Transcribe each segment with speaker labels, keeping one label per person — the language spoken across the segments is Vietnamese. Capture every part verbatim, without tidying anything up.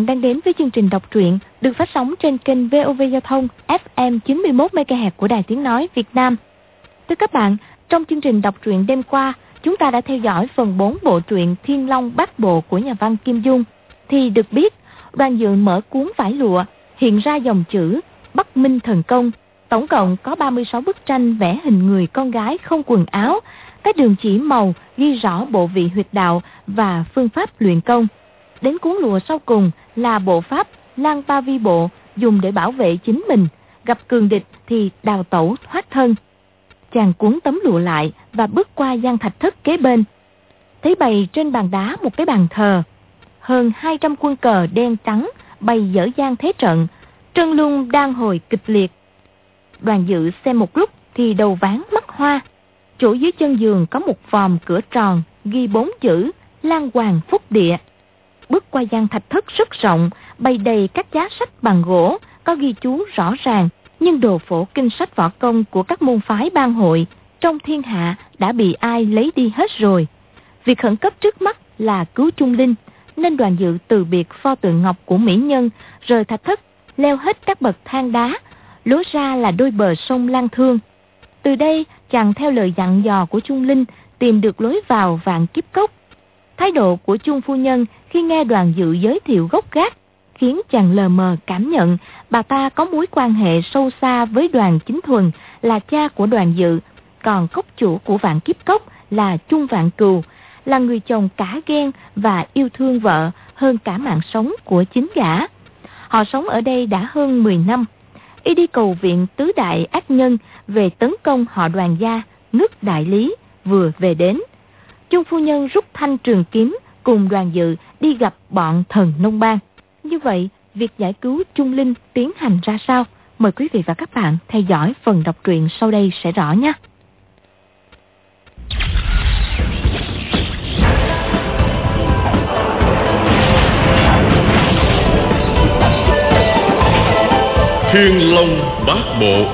Speaker 1: bạn đang đến với chương trình đọc truyện được phát sóng trên kênh vê o vê Giao thông ép em chín mươi mốt mê ga héc của Đài Tiếng Nói Việt Nam. Thưa các bạn, trong chương trình đọc truyện đêm qua, chúng ta đã theo dõi phần bốn bộ truyện Thiên Long Bát Bộ của nhà văn Kim Dung. Thì được biết, Đoàn Dự mở cuốn vải lụa, hiện ra dòng chữ Bắc Minh Thần Công. Tổng cộng có ba mươi sáu bức tranh vẽ hình người con gái không quần áo, các đường chỉ màu ghi rõ bộ vị huyệt đạo và phương pháp luyện công. Đến cuốn lụa sau cùng là bộ pháp Lang Pa Vi Bộ, dùng để bảo vệ chính mình, gặp cường địch thì đào tẩu thoát thân. Chàng cuốn tấm lụa lại và bước qua gian thạch thất kế bên, thấy bày trên bàn đá một cái bàn thờ, hơn hai trăm quân cờ đen trắng bày dở dang thế trận, Trân Luân đang hồi kịch liệt. Đoàn Dự xem một lúc thì đầu váng mắt hoa. Chỗ dưới chân giường có một vòm cửa tròn ghi bốn chữ Lan Hoàng Phúc Địa. Bước qua gian thạch thất rất rộng, bày đầy các giá sách bằng gỗ, có ghi chú rõ ràng, nhưng đồ phổ kinh sách võ công của các môn phái bang hội trong thiên hạ đã bị ai lấy đi hết rồi. Việc khẩn cấp trước mắt là cứu Trung Linh, nên Đoàn Dự từ biệt pho tượng ngọc của mỹ nhân, rời thạch thất, leo hết các bậc thang đá, lối ra là đôi bờ sông Lan Thương. Từ đây, chàng theo lời dặn dò của Trung Linh tìm được lối vào Vạn Kiếp Cốc. Thái độ của Trung phu nhân khi nghe Đoàn Dự giới thiệu gốc gác khiến chàng lờ mờ cảm nhận bà ta có mối quan hệ sâu xa với Đoàn Chính Thuần, là cha của Đoàn Dự, còn cốc chủ của Vạn Kiếp Cốc là Trung Vạn Cừu, là người chồng cả ghen và yêu thương vợ hơn cả mạng sống của chính gã. Họ sống ở đây đã hơn mười năm. Y đi cầu viện tứ đại ác nhân về tấn công họ Đoàn gia, nước Đại Lý, vừa về đến. Trung phu nhân rút thanh trường kiếm cùng Đoàn Dự đi gặp bọn thần nông bang. Như vậy, việc giải cứu Trung Linh tiến hành ra sao? Mời quý vị và các bạn theo dõi phần đọc truyện sau đây sẽ rõ nhé.
Speaker 2: Thiên Long Bát Bộ.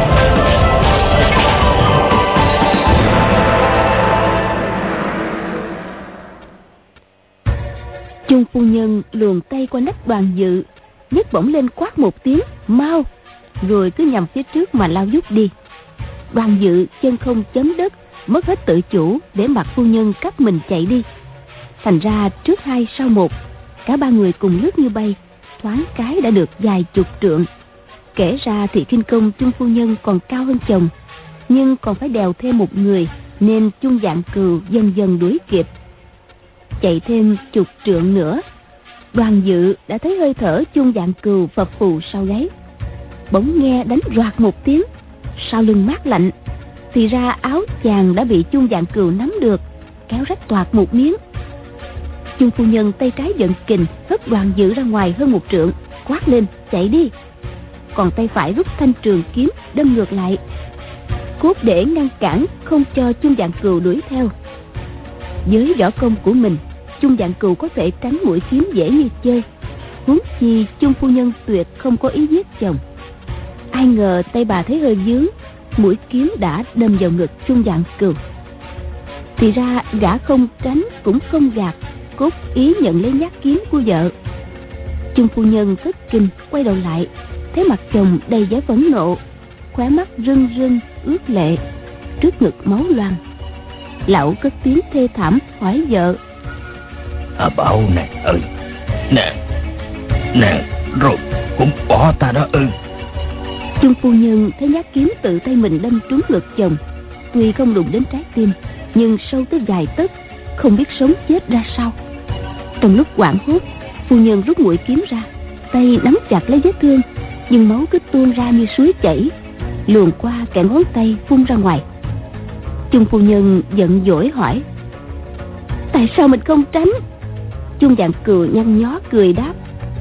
Speaker 3: Trung phu nhân luồn tay qua nách Đoàn Dự, nhấc bổng lên quát một tiếng mau, rồi cứ nhằm phía trước mà lao vút đi. Đoàn Dự chân không chấm đất, mất hết tự chủ để mặc phu nhân cắt mình chạy đi. Thành ra trước hai sau một, cả ba người cùng lướt như bay, thoáng cái đã được vài chục trượng. Kể ra thì khinh công Trung phu nhân còn cao hơn chồng, nhưng còn phải đèo thêm một người, nên Trung Vạn Cừu dần dần đuổi kịp. Chạy thêm chục trượng nữa, Đoàn Dự đã thấy hơi thở Trung Vạn Cừu phập phù sau gáy. Bỗng nghe đánh roạt một tiếng, sau lưng mát lạnh, thì ra áo chàng đã bị Trung Vạn Cừu nắm được, kéo rách toạc một miếng. Trung phu nhân tay trái giận kình hất Đoàn Dự ra ngoài hơn một trượng, quát lên chạy đi. Còn tay phải rút thanh trường kiếm đâm ngược lại, cốt để ngăn cản không cho Trung Vạn Cừu đuổi theo. Với võ công của mình, Trung Vạn Cừu có thể tránh mũi kiếm dễ như chơi, huống chi Trung phu nhân tuyệt không có ý giết chồng. Ai ngờ tay bà thấy hơi vướng, mũi kiếm đã đâm vào ngực Trung Vạn Cừu. Thì ra gã không tránh cũng không gạt, cốt ý nhận lấy nhát kiếm của vợ. Trung phu nhân thất kinh quay đầu lại, thấy mặt chồng đầy vẻ phẫn nộ, khóe mắt rưng rưng ướt lệ, trước ngực máu loang. Lão cất tiếng thê thảm hỏi vợ:
Speaker 4: À bảo nè ơi, nè nè rồi cũng bỏ ta đó ư?
Speaker 3: Trung phu nhân thấy nhát kiếm tự tay mình đâm trúng ngực chồng, tuy không đụng đến trái tim, nhưng sâu tới vài tấc, không biết sống chết ra sao. Trong lúc hoảng hốt, phu nhân rút mũi kiếm ra, tay nắm chặt lấy vết thương, nhưng máu cứ tuôn ra như suối chảy, luồn qua kẽ ngón tay phun ra ngoài. Trung phu nhân giận dỗi hỏi: Tại sao mình không tránh? Trung Vạn Cừu nhăn nhó cười đáp: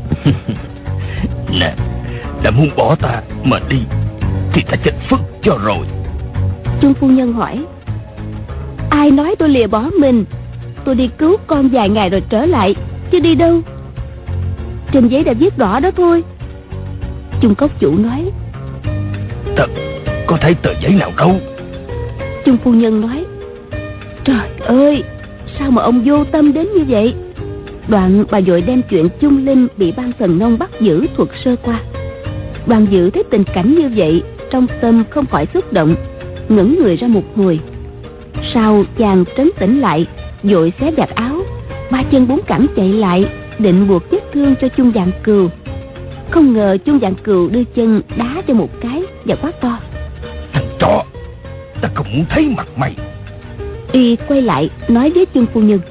Speaker 4: Nè, đã muốn bỏ ta mà đi thì ta chết phức cho rồi.
Speaker 3: Trung phu nhân hỏi: Ai nói tôi lìa bỏ mình? Tôi đi cứu con vài ngày rồi trở lại, chứ đi đâu? Trên giấy đã viết rõ đó thôi. Trung cốc chủ nói:
Speaker 4: Ta có thấy tờ giấy nào đâu.
Speaker 3: Trung phu nhân nói: Trời ơi, sao mà ông vô tâm đến như vậy? Đoạn bà vội đem chuyện Chung Linh bị ban Thần Nông bắt giữ thuật sơ qua. Đoàn Dự thấy tình cảnh như vậy, trong tâm không khỏi xúc động, ngẩng người ra một hồi. Sau chàng trấn tĩnh lại, vội xé vạt áo, ba chân bốn cẳng chạy lại, định buộc vết thương cho Chung Vạn Cừu. Không ngờ Chung Vạn Cừu đưa chân đá cho một cái và quát to:
Speaker 4: Thằng chó, ta không muốn thấy mặt mày.
Speaker 3: Y quay lại nói với Chung phu nhân: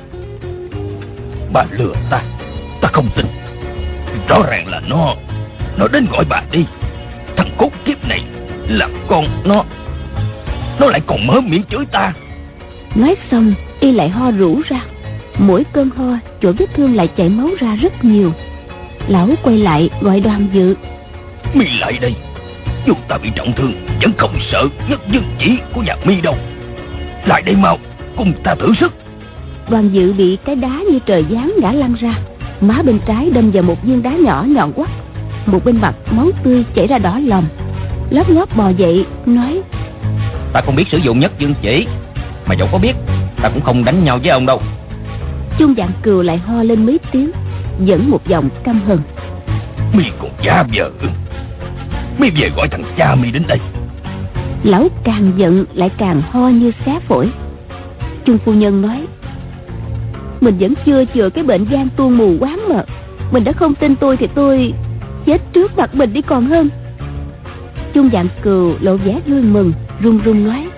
Speaker 4: Bà lừa ta, ta không tin. Rõ ràng là nó Nó đến gọi bà đi. Thằng cốt kiếp này là con nó Nó lại còn mở miệng chửi ta.
Speaker 3: Nói xong Y lại ho rũ ra. Mỗi cơn ho, chỗ vết thương lại chảy máu ra rất nhiều. Lão quay lại gọi Đoàn Dự:
Speaker 4: Mi lại đây. Dù ta bị trọng thương vẫn không sợ nhất dương chỉ của nhà Mi đâu. Lại đây mau, cùng ta thử sức.
Speaker 3: Đoàn Dự bị cái đá như trời giáng ngã lăn ra, má bên trái đâm vào một viên đá nhỏ nhọn quắt, một bên mặt máu tươi chảy ra đỏ lòm. Lóp ngóp bò dậy nói:
Speaker 5: Ta không biết sử dụng nhất dương chỉ, mà dẫu có biết ta cũng không đánh nhau với ông đâu.
Speaker 3: Chung Vạn Cừu lại ho lên mấy tiếng, vẫn một giọng căm hờn:
Speaker 4: Mi còn cha vợ, Mi về gọi thằng cha Mi đến đây.
Speaker 3: Lão càng giận lại càng ho như xé phổi. Chung phu nhân nói: Mình vẫn chưa chữa cái bệnh gan tuông mù quáng mà. Mình đã không tin tôi thì tôi chết trước mặt mình đi còn hơn. Chung Vạn Cừu lộ vẻ vui mừng, run run nói: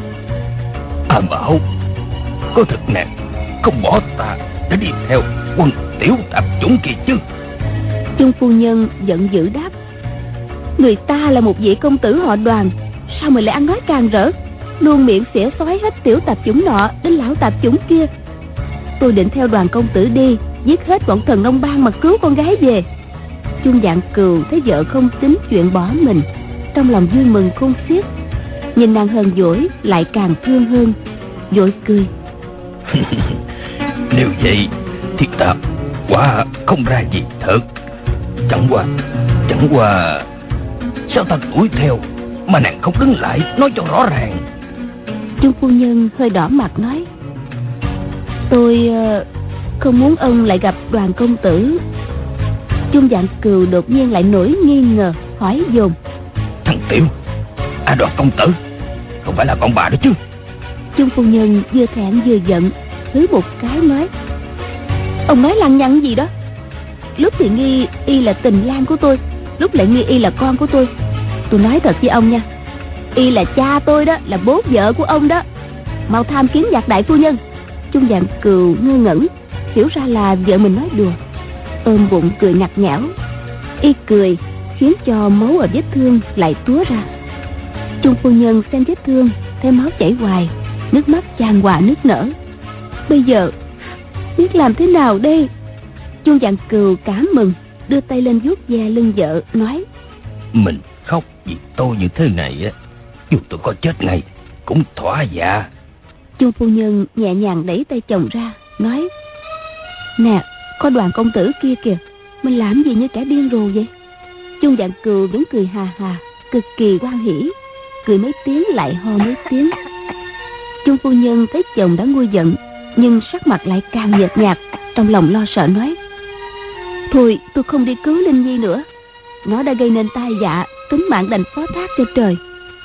Speaker 4: À Bảo, có thật nè, không bỏ ta để đi theo quân tiểu tạp chủng kia chứ?
Speaker 3: Chung phu nhân giận dữ đáp: Người ta là một vị công tử họ Đoàn, sao mình lại ăn nói càng rỡ, luôn miệng xỉa xói hết tiểu tạp chủng nọ đến lão tạp chủng kia. Tôi định theo Đoàn công tử đi, giết hết bọn Thần Nông Bang mà cứu con gái về. Chung Vạn Cừu thấy vợ không tính chuyện bỏ mình, trong lòng vui mừng khôn xiết. Nhìn nàng hờn dỗi lại càng thương hơn, vội cười:
Speaker 4: Nếu vậy thì ta quả không ra gì thật. Chẳng qua Chẳng qua sao ta đuổi theo mà nàng không đứng lại nói cho rõ ràng?
Speaker 3: Chung phu nhân hơi đỏ mặt nói: Tôi uh, không muốn ông lại gặp Đoàn công tử. Chung Vạn Cừu đột nhiên lại nổi nghi ngờ, hỏi dồn:
Speaker 4: Thằng Tiểu, à Đoàn công tử không phải là con bà đó chứ?
Speaker 3: Chung phu nhân vừa thẹn vừa giận, hứ một cái nói: Ông nói lăng nhăng gì đó. Lúc thì nghi y là tình lang của tôi, lúc lại nghi y là con của tôi. Tôi nói thật với ông nha, y là cha tôi đó, là bố vợ của ông đó. Mau tham kiến Nhạc đại phu nhân. Chung Vạn Cừu ngơ ngẩn, hiểu ra là vợ mình nói đùa, ôm bụng cười ngặt nghẽo. Y cười khiến cho máu ở vết thương lại túa ra. Chung phu nhân xem vết thương, thấy máu chảy hoài, nước mắt chan hòa nước nở. Bây giờ biết làm thế nào đây? Chung Vạn Cừu cảm mừng, đưa tay lên vuốt ve lưng vợ, nói:
Speaker 4: Mình khóc vì tôi như thế này á, dù tôi có chết ngay cũng thỏa dạ.
Speaker 3: Chung phu nhân nhẹ nhàng đẩy tay chồng ra, nói: Nè, có Đoàn công tử kia kìa, mình làm gì như kẻ điên rồ vậy? Chung Vạn Cừu vẫn cười hà hà, cực kỳ hoan hỉ, cười mấy tiếng lại ho mấy tiếng. Chung phu nhân thấy chồng đã nguôi giận, nhưng sắc mặt lại càng nhợt nhạt, trong lòng lo sợ nói: Thôi tôi không đi cứu Linh Nhi nữa, nó đã gây nên tai họa, tính mạng đành phó thác cho trời.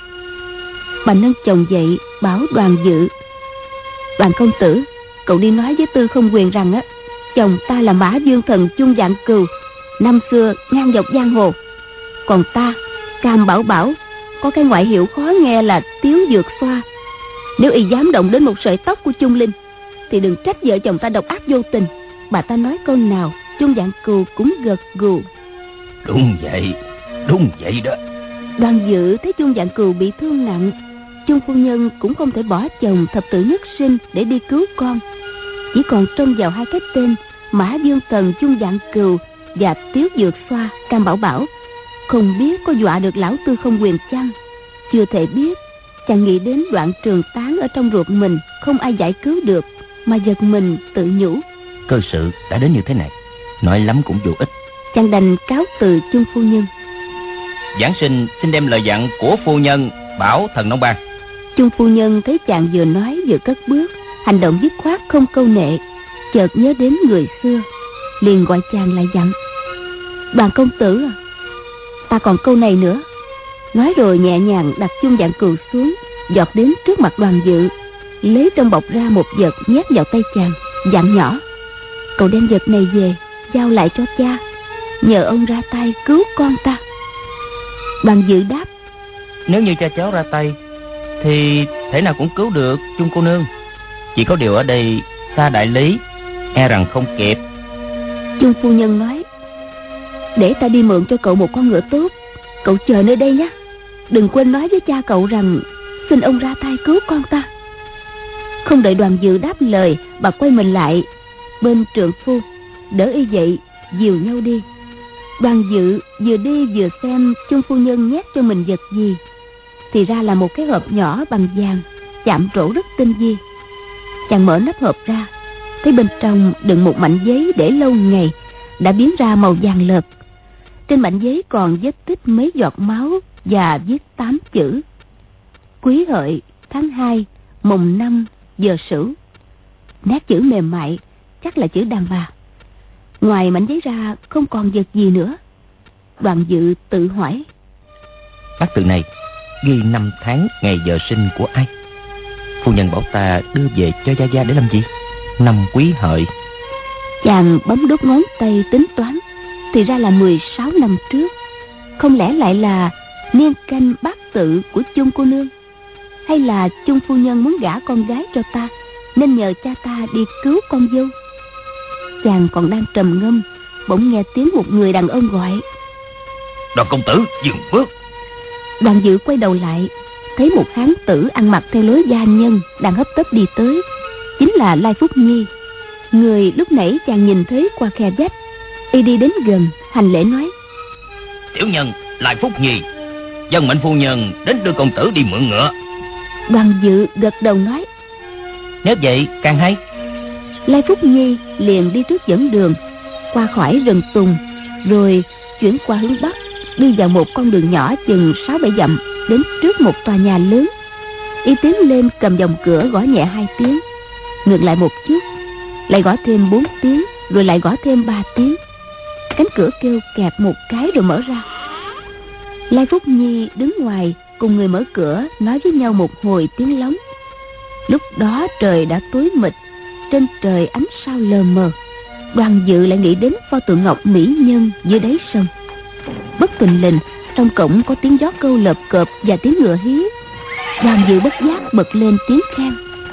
Speaker 3: Bà nâng chồng dậy bảo Đoàn Dự: Đoàn công tử, cậu đi nói với Tư Không Quyền rằng á, chồng ta là Mã Dương Thần Chung Vạn Cừu, năm xưa ngang dọc giang hồ. Còn ta, Cam Bảo Bảo, có cái ngoại hiệu khó nghe là Tiếu Dược Xoa. Nếu y dám động đến một sợi tóc của Chung Linh thì đừng trách vợ chồng ta độc ác vô tình. Bà ta nói câu nào, Chung Vạn Cừu cũng gật gù.
Speaker 4: Đúng vậy, đúng vậy đó.
Speaker 3: Đoàn Dự thấy Chung Vạn Cừu bị thương nặng, Chung phu nhân cũng không thể bỏ chồng thập tử nhất sinh để đi cứu con, chỉ còn trông vào hai cái tên Mã Dương Thần Chung Vạn Cừu và Tiếu Dược Xoa Cam Bảo Bảo. Không biết có dọa được lão Tư Không Quyền chăng? Chưa thể biết. Chàng nghĩ đến đoạn trường tán ở trong ruột mình, không ai giải cứu được, mà giật mình tự nhủ:
Speaker 5: Cơ sự đã đến như thế này, nói lắm cũng vô ích.
Speaker 3: Chàng đành cáo từ Chung phu nhân.
Speaker 5: Giảng sinh xin đem lời dặn của phu nhân bảo Thần Nông Bang.
Speaker 3: Chung phu nhân thấy chàng vừa nói vừa cất bước, hành động dứt khoát không câu nệ, chợt nhớ đến người xưa, liền gọi chàng lại dặn: Đoàn công tử à, ta còn câu này nữa. Nói rồi nhẹ nhàng đặt chung vạn cừu xuống, giọt đến trước mặt Đoàn Dự, lấy trong bọc ra một vật nhét vào tay chàng, dặn nhỏ: Cậu đem vật này về giao lại cho cha, nhờ ông ra tay cứu con ta. Đoàn Dự đáp:
Speaker 5: Nếu như cha cháu ra tay thì thể nào cũng cứu được Chung cô nương. Chỉ có điều ở đây xa đại lý, e rằng không kịp.
Speaker 3: Chung phu nhân nói: Để ta đi mượn cho cậu một con ngựa tốt, cậu chờ nơi đây nhé. Đừng quên nói với cha cậu rằng xin ông ra tay cứu con ta. Không đợi Đoàn Dự đáp lời, bà quay mình lại bên trượng phu, đỡ y dậy, dìu nhau đi. Đoàn Dự vừa đi vừa xem Chung phu nhân nhét cho mình vật gì. Thì ra là một cái hộp nhỏ bằng vàng, chạm trổ rất tinh vi. Chàng mở nắp hộp ra, thấy bên trong đựng một mảnh giấy để lâu ngày đã biến ra màu vàng lợt. Trên mảnh giấy còn vết tích mấy giọt máu và viết tám chữ: Quý hợi tháng hai mùng năm giờ sửu. Nét chữ mềm mại, chắc là chữ đàn bà. Ngoài mảnh giấy ra không còn vật gì nữa. Đoàn Dự tự hỏi:
Speaker 5: Bát tự này ghi năm tháng ngày giờ sinh của ai? Phu nhân bảo ta đưa về cho gia gia để làm gì? Năm Quý hợi.
Speaker 3: Chàng bấm đốt ngón tay tính toán, thì ra là mười sáu năm trước. Không lẽ lại là niên canh bát tự của Chung cô nương? Hay là Chung phu nhân muốn gả con gái cho ta, nên nhờ cha ta đi cứu con dâu? Chàng còn đang trầm ngâm, bỗng nghe tiếng một người đàn ông gọi:
Speaker 4: Đoàn công tử dừng bước.
Speaker 3: Đoàn Dự quay đầu lại, thấy một hán tử ăn mặc theo lối gia nhân đang hấp tấp đi tới. Chính là Lai Phúc Nhi, người lúc nãy chàng nhìn thấy qua khe vách. Y đi đến gần, hành lễ nói:
Speaker 4: Tiểu nhân Lai Phúc Nhi, dân mệnh phu nhân đến đưa công tử đi mượn ngựa.
Speaker 3: Đoàn Dự gật đầu nói:
Speaker 5: Nếu vậy càng hay.
Speaker 3: Lai Phúc Nhi liền đi trước dẫn đường, qua khỏi rừng tùng, rồi chuyển qua hướng bắc, đi vào một con đường nhỏ chừng sáu bảy dặm, đến trước một tòa nhà lớn. Y tiến lên cầm vòng cửa gõ nhẹ hai tiếng, ngừng lại một chút, lại gõ thêm bốn tiếng, rồi lại gõ thêm ba tiếng. Cánh cửa kêu kẹp một cái rồi mở ra. Lai Phúc Nhi đứng ngoài cùng người mở cửa nói với nhau một hồi tiếng lóng. Lúc đó trời đã tối mịt, trên trời ánh sao lờ mờ. Đoàn Dự lại nghĩ đến pho tượng ngọc mỹ nhân dưới đáy sông. Bất thình lình trong cổng có tiếng gió câu lợp cợp và tiếng ngựa hí. Đoàn Dự bất giác bật lên tiếng khen: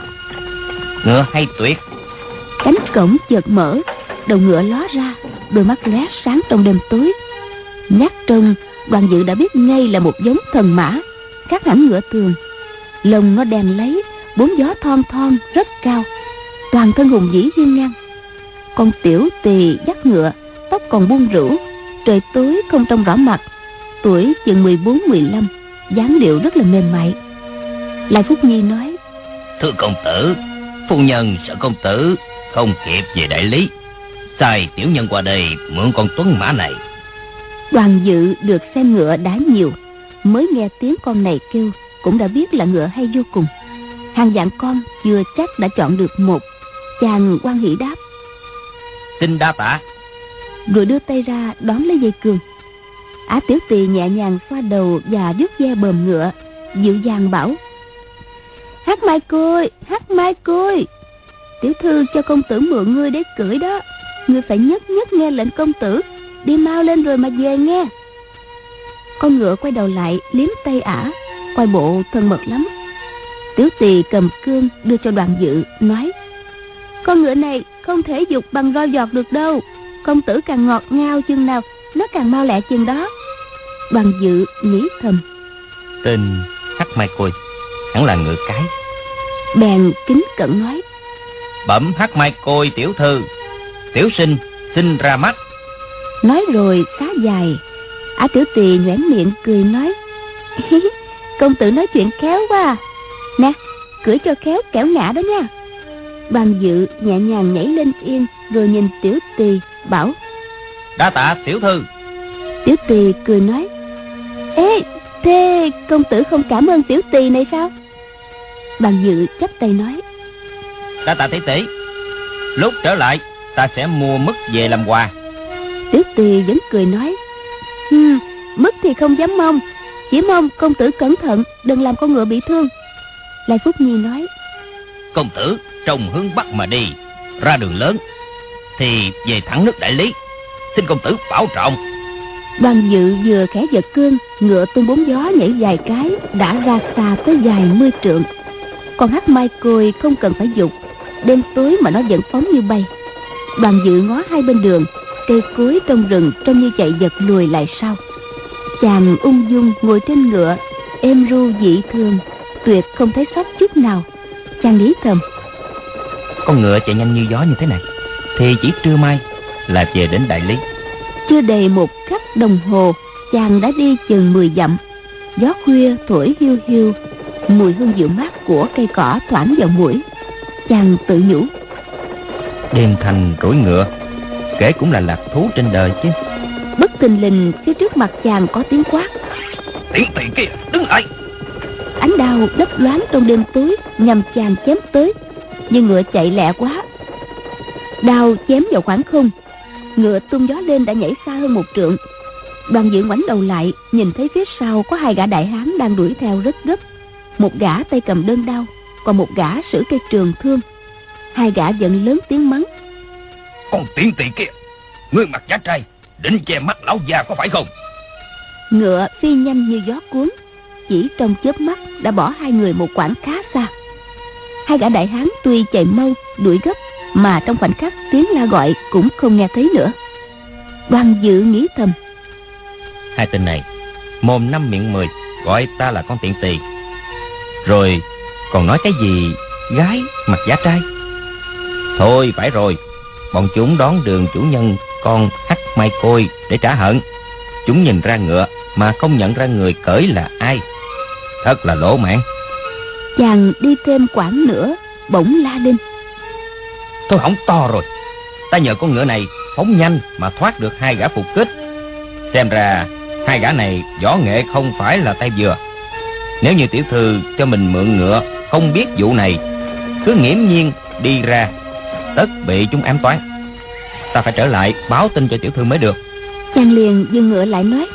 Speaker 5: Ngựa hay tuyệt.
Speaker 3: Cánh cổng chợt mở, đầu ngựa ló ra, đôi mắt lóe sáng trong đêm tối. Nhát trông, Đoàn Dự đã biết ngay là một giống thần mã, khác hẳn ngựa thường. Lông nó đen lấy, bốn gió thon thon rất cao, toàn thân hùng vĩ hiên ngang. Con tiểu tỳ dắt ngựa, tóc còn buông rũ, trời tối không trông rõ mặt, tuổi chừng mười bốn mười lăm, dáng điệu rất là mềm mại. Lai Phúc Nhi nói:
Speaker 4: Thưa công tử, phu nhân sợ công tử không kịp về đại lý, sai tiểu nhân qua đây mượn con tuấn mã này.
Speaker 3: Đoàn Dự được xem ngựa đã nhiều, mới nghe tiếng con này kêu cũng đã biết là ngựa hay vô cùng. Hàng vạn con chưa chắc đã chọn được một. Chàng hoan hỉ đáp:
Speaker 5: Xin đa tạ.
Speaker 3: Rồi đưa tay ra đón lấy dây cương. Ả tiểu tỳ nhẹ nhàng xoa đầu và vuốt ve bờm ngựa, dịu dàng bảo: Hát mai côi, hát mai côi, tiểu thư cho công tử mượn ngươi để cưỡi đó. Ngươi phải nhất nhất nghe lệnh công tử, đi mau lên rồi mà về nghe. Con ngựa quay đầu lại liếm tay Ả, coi bộ thân mật lắm. Tiểu tỳ cầm cương đưa cho Đoàn Dự, nói: Con ngựa này không thể dục bằng roi giọt được đâu. Công tử càng ngọt ngào chừng nào, nó càng mau lẹ chừng đó. Đoàn Dự nghĩ thầm:
Speaker 5: Tên Hắc Mai Côi hẳn là ngựa cái.
Speaker 3: Bèn kính cẩn nói:
Speaker 5: Bẩm Hắc Mai Côi tiểu thư, tiểu sinh xin ra mắt.
Speaker 3: Nói rồi khá dài. Ả tiểu tỳ nhoẻn miệng cười nói: Công tử nói chuyện khéo quá à. Nè, cưỡi cho khéo kẻo ngã đó nha. Đoàn Dự nhẹ nhàng nhảy lên yên, rồi nhìn tiểu tỳ bảo:
Speaker 5: Đa tạ tiểu thư.
Speaker 3: Tiểu tỳ cười nói: Ê, thế công tử không cảm ơn tiểu tỳ này sao? Đoàn Dự chắp tay nói:
Speaker 5: Đa tạ tỷ tỷ. Lúc trở lại ta sẽ mua mứt về làm quà.
Speaker 3: Tiểu Tùy vẫn cười nói: Hừm, mứt thì không dám mong, chỉ mong công tử cẩn thận, đừng làm con ngựa bị thương. Lai Phúc Nhi nói:
Speaker 5: Công tử trông hướng bắc mà đi, ra đường lớn thì về thẳng nước Đại Lý, xin công tử bảo trọng.
Speaker 3: Đoàn Dự vừa khẽ giật cương, ngựa tung bốn gió nhảy vài cái đã ra xa tới vài mươi trượng. Còn Hắc Mai Côi không cần phải giục, đêm tối mà nó vẫn phóng như bay. Đoàn Dự ngó hai bên đường, cây cối trong rừng trông như chạy giật lùi lại sau. Chàng ung dung ngồi trên ngựa, êm ru dị thường, tuyệt không thấy sót chút nào. Chàng nghĩ thầm:
Speaker 5: Con ngựa chạy nhanh như gió như thế này thì chỉ trưa mai là về đến Đại Lý.
Speaker 3: Chưa đầy một khắc đồng hồ, chàng đã đi chừng mười dặm. Gió khuya thổi hiu hiu, mùi hương dịu mát của cây cỏ thoảng vào mũi. Chàng tự nhủ:
Speaker 5: Đêm thanh rối ngựa, kể cũng là lạc thú trên đời chứ.
Speaker 3: Bất thình lình phía trước mặt chàng có tiếng quát:
Speaker 4: Tiễn Tỳ kia, đứng lại!
Speaker 3: Ánh đao lấp loáng trong đêm tối nhằm chàng chém tới, nhưng ngựa chạy lẹ quá, đao chém vào khoảng không, ngựa tung gió lên đã nhảy xa hơn một trượng. Đoàn Dự ngoảnh đầu lại, nhìn thấy phía sau có hai gã đại hán đang đuổi theo rất gấp. Một gã tay cầm đơn đao, còn một gã sử cây trường thương. Hai gã giận lớn tiếng mắng:
Speaker 4: Con Tiễn Tỳ kia, ngươi mặt giá trai, định che mắt lão già có phải không?
Speaker 3: Ngựa phi nhanh như gió cuốn, chỉ trong chớp mắt đã bỏ hai người một quãng khá xa. Hai gã đại hán tuy chạy mau đuổi gấp, mà trong khoảnh khắc tiếng la gọi cũng không nghe thấy nữa. Đoàn Dự nghĩ thầm:
Speaker 5: Hai tên này mồm năm miệng mười, gọi ta là con tiện tỳ, rồi còn nói cái gì gái mặt giả trai. Thôi phải rồi, bọn chúng đón đường chủ nhân con Hắc Mai Côi để trả hận. Chúng nhìn ra ngựa mà không nhận ra người cưỡi là ai, thật là lỗ mãn.
Speaker 3: Chàng đi thêm quãng nữa, bỗng la lên:
Speaker 5: Thôi hỏng to rồi, ta nhờ con ngựa này phóng nhanh mà thoát được hai gã phục kích. Xem ra hai gã này võ nghệ không phải là tay vừa. Nếu như tiểu thư cho mình mượn ngựa không biết vụ này, cứ nghiễm nhiên đi ra, tất bị chúng ám toán. Ta phải trở lại báo tin cho tiểu thư mới được.
Speaker 3: Chàng liền dừng ngựa lại nói: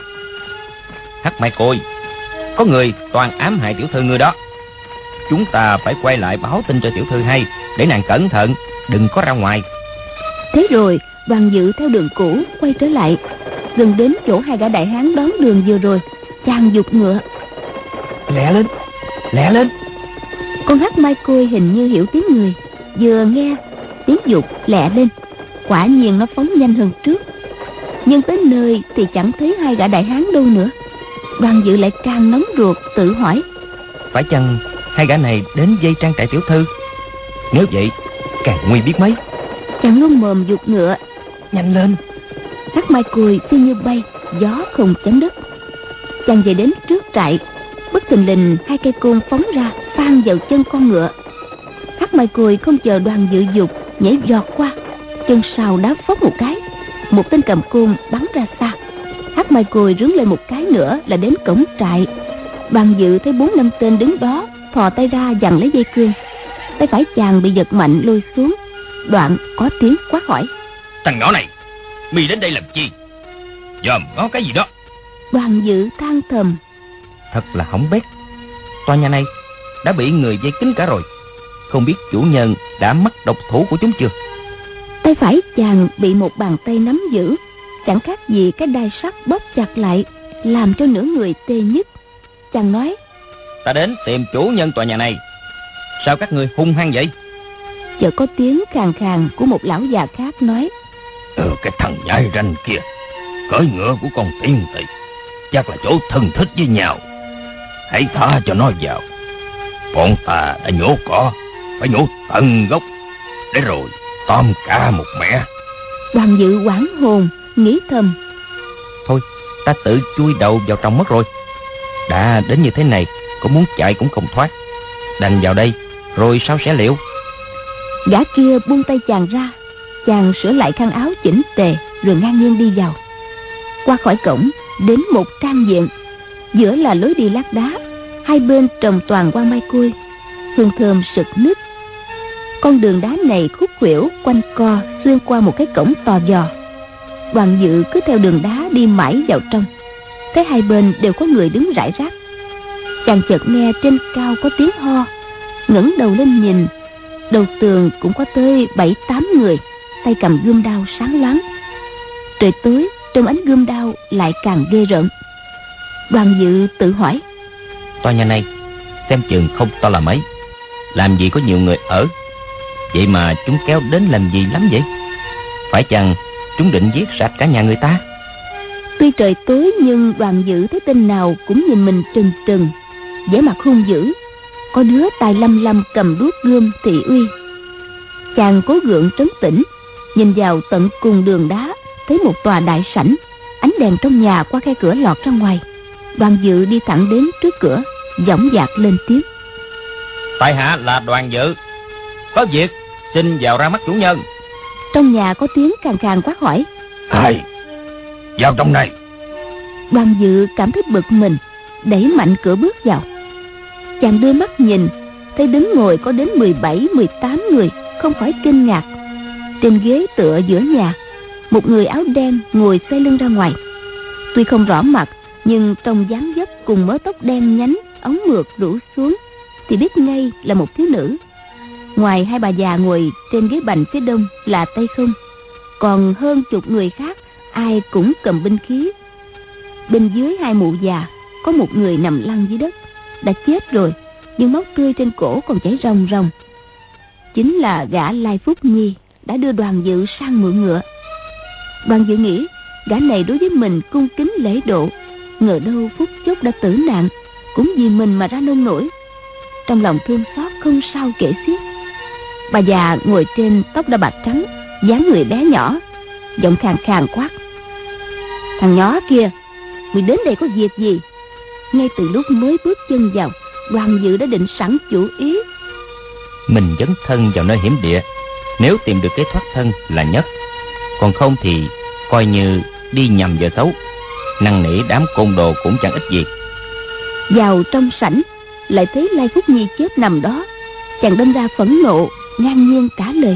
Speaker 5: Hắc Mai Côi, có người toàn ám hại tiểu thư ngươi đó. Chúng ta phải quay lại báo tin cho tiểu thư hay, để nàng cẩn thận, đừng có ra ngoài.
Speaker 3: Thế rồi Đoàn Dự theo đường cũ quay trở lại, gần đến chỗ hai gã đại hán đón đường vừa rồi. Chàng giục ngựa:
Speaker 5: Lẹ lên, lẹ lên.
Speaker 3: Con Hắc Mai Côi hình như hiểu tiếng người, vừa nghe tiếng giục lẹ lên, quả nhiên nó phóng nhanh hơn trước. Nhưng tới nơi thì chẳng thấy hai gã đại hán đâu nữa. Đoàn Dự lại càng nóng ruột, tự hỏi:
Speaker 5: Phải chăng hai gã này đến dây trang trại tiểu thư? Nếu vậy càng nguy biết mấy.
Speaker 3: Chàng luôn mồm giục ngựa:
Speaker 5: Nhanh lên.
Speaker 3: Hắc Mai Côi phi như bay, gió không chấm đất. Chàng về đến trước trại, bất thình lình hai cây côn phóng ra phang vào chân con ngựa. Hắc Mai Côi không chờ Đoàn Dự giục, nhảy giọt qua, chân sau đá phốc một cái, một tên cầm côn bắn ra xa. Hắc Mai Côi rướn lên một cái nữa là đến cổng trại. Đoàn Dự thấy bốn năm tên đứng đó, thò tay ra giằng lấy dây cương. Tay phải chàng bị giật mạnh lôi xuống. Đoạn có tiếng quát hỏi:
Speaker 4: Thằng nhỏ này, mi đến đây làm chi? Dòm ngó cái gì đó?
Speaker 3: Đoàn Dự than thầm:
Speaker 5: Thật là hỏng bét, tòa nhà này đã bị người vây kín cả rồi. Không biết chủ nhân đã mắc độc thủ của chúng chưa?
Speaker 3: Tay phải chàng bị một bàn tay nắm giữ, chẳng khác gì cái đai sắt bóp chặt lại, làm cho nửa người tê nhức. Chàng nói:
Speaker 5: Ta đến tìm chủ nhân tòa nhà này. Sao các người hung hăng vậy?
Speaker 3: Chợt có tiếng khàn khàn của một lão già khác nói:
Speaker 4: Ừ, cái thằng nhãi ranh kia cưỡi ngựa của con Tiễn Tỳ, chắc là chỗ thân thích với nhau. Hãy tha cho nó vào. Bọn ta đã nhổ cỏ, phải nhổ tận gốc, để rồi tóm cả một mẻ.
Speaker 3: Đoàn Dự hoảng hồn, nghĩ thầm:
Speaker 5: Thôi ta tự chui đầu vào trong mất rồi. Đã đến như thế này, có muốn chạy cũng không thoát. Đành vào đây, rồi sao sẽ liệu.
Speaker 3: Gã kia buông tay chàng ra. Chàng sửa lại khăn áo chỉnh tề, rồi ngang nhiên đi vào. Qua khỏi cổng, đến một trang viện. Giữa là lối đi lát đá, hai bên trồng toàn hoa mai côi, hương thơm sực nức. Con đường đá này khúc khuỷu quanh co xuyên qua một cái cổng to vò. Đoàn Dự cứ theo đường đá đi mãi vào trong, thấy hai bên đều có người đứng rải rác. Chàng chợt nghe trên cao có tiếng ho, ngẩng đầu lên nhìn, đầu tường cũng có tới bảy tám người, tay cầm gươm đao sáng loáng. Trời tối, trong ánh gươm đao lại càng ghê rợn. Đoàn Dự tự hỏi,
Speaker 5: tòa nhà này xem chừng không to là mấy, làm gì có nhiều người ở, vậy mà chúng kéo đến làm gì lắm vậy? Phải chăng chúng định giết sạch cả nhà người ta?
Speaker 3: Tuy trời tối nhưng Đoàn Dự thấy tên nào cũng nhìn mình trừng trừng, vẻ mặt hung dữ. Có đứa tài lăm lăm cầm đuốc gươm thị uy. Chàng cố gượng trấn tĩnh, nhìn vào tận cùng đường đá, thấy một tòa đại sảnh, ánh đèn trong nhà qua khe cửa lọt ra ngoài. Đoàn Dự đi thẳng đến trước cửa, dõng dạc lên tiếng,
Speaker 5: tại hạ là Đoàn Dự, có việc xin vào ra mắt chủ nhân.
Speaker 3: Trong nhà có tiếng khàn khàn quát hỏi,
Speaker 4: ai vào trong này?
Speaker 3: Đoàn Dự cảm thấy bực mình, đẩy mạnh cửa bước vào. Chàng đưa mắt nhìn, thấy đứng ngồi có đến mười bảy mười tám người, không khỏi kinh ngạc. Trên ghế tựa giữa nhà, một người áo đen ngồi xoay lưng ra ngoài. Tuy không rõ mặt, nhưng trong dáng dấp cùng mớ tóc đen nhánh, ống mượt rủ xuống, thì biết ngay là một thiếu nữ. Ngoài hai bà già ngồi trên ghế bành phía đông là Tây Không, còn hơn chục người khác ai cũng cầm binh khí. Bên dưới hai mụ già có một người nằm lăn dưới đất, đã chết rồi, nhưng máu tươi trên cổ còn chảy ròng ròng. Chính là gã Lai Phúc Nhi đã đưa Đoàn Dự sang mượn ngựa. Đoàn Dự nghĩ gã này đối với mình cung kính lễ độ, ngờ đâu phút chốc đã tử nạn, cũng vì mình mà ra nông nổi. Trong lòng thương xót không sao kể xiết. Bà già ngồi trên tóc đã bạc trắng, dáng người bé nhỏ, giọng khàn khàn quát, thằng nhỏ kia, mày đến đây có việc gì? Ngay từ lúc mới bước chân vào, Đoàn Dự đã định sẵn chủ ý.
Speaker 5: Mình dấn thân vào nơi hiểm địa, nếu tìm được cái thoát thân là nhất, còn không thì coi như đi nhầm giờ xấu. Năn nỉ đám côn đồ cũng chẳng ích gì.
Speaker 3: Vào trong sảnh, lại thấy Lai Phúc Nhi chết nằm đó. Chàng đâm ra phẫn nộ, ngang nhiên trả lời,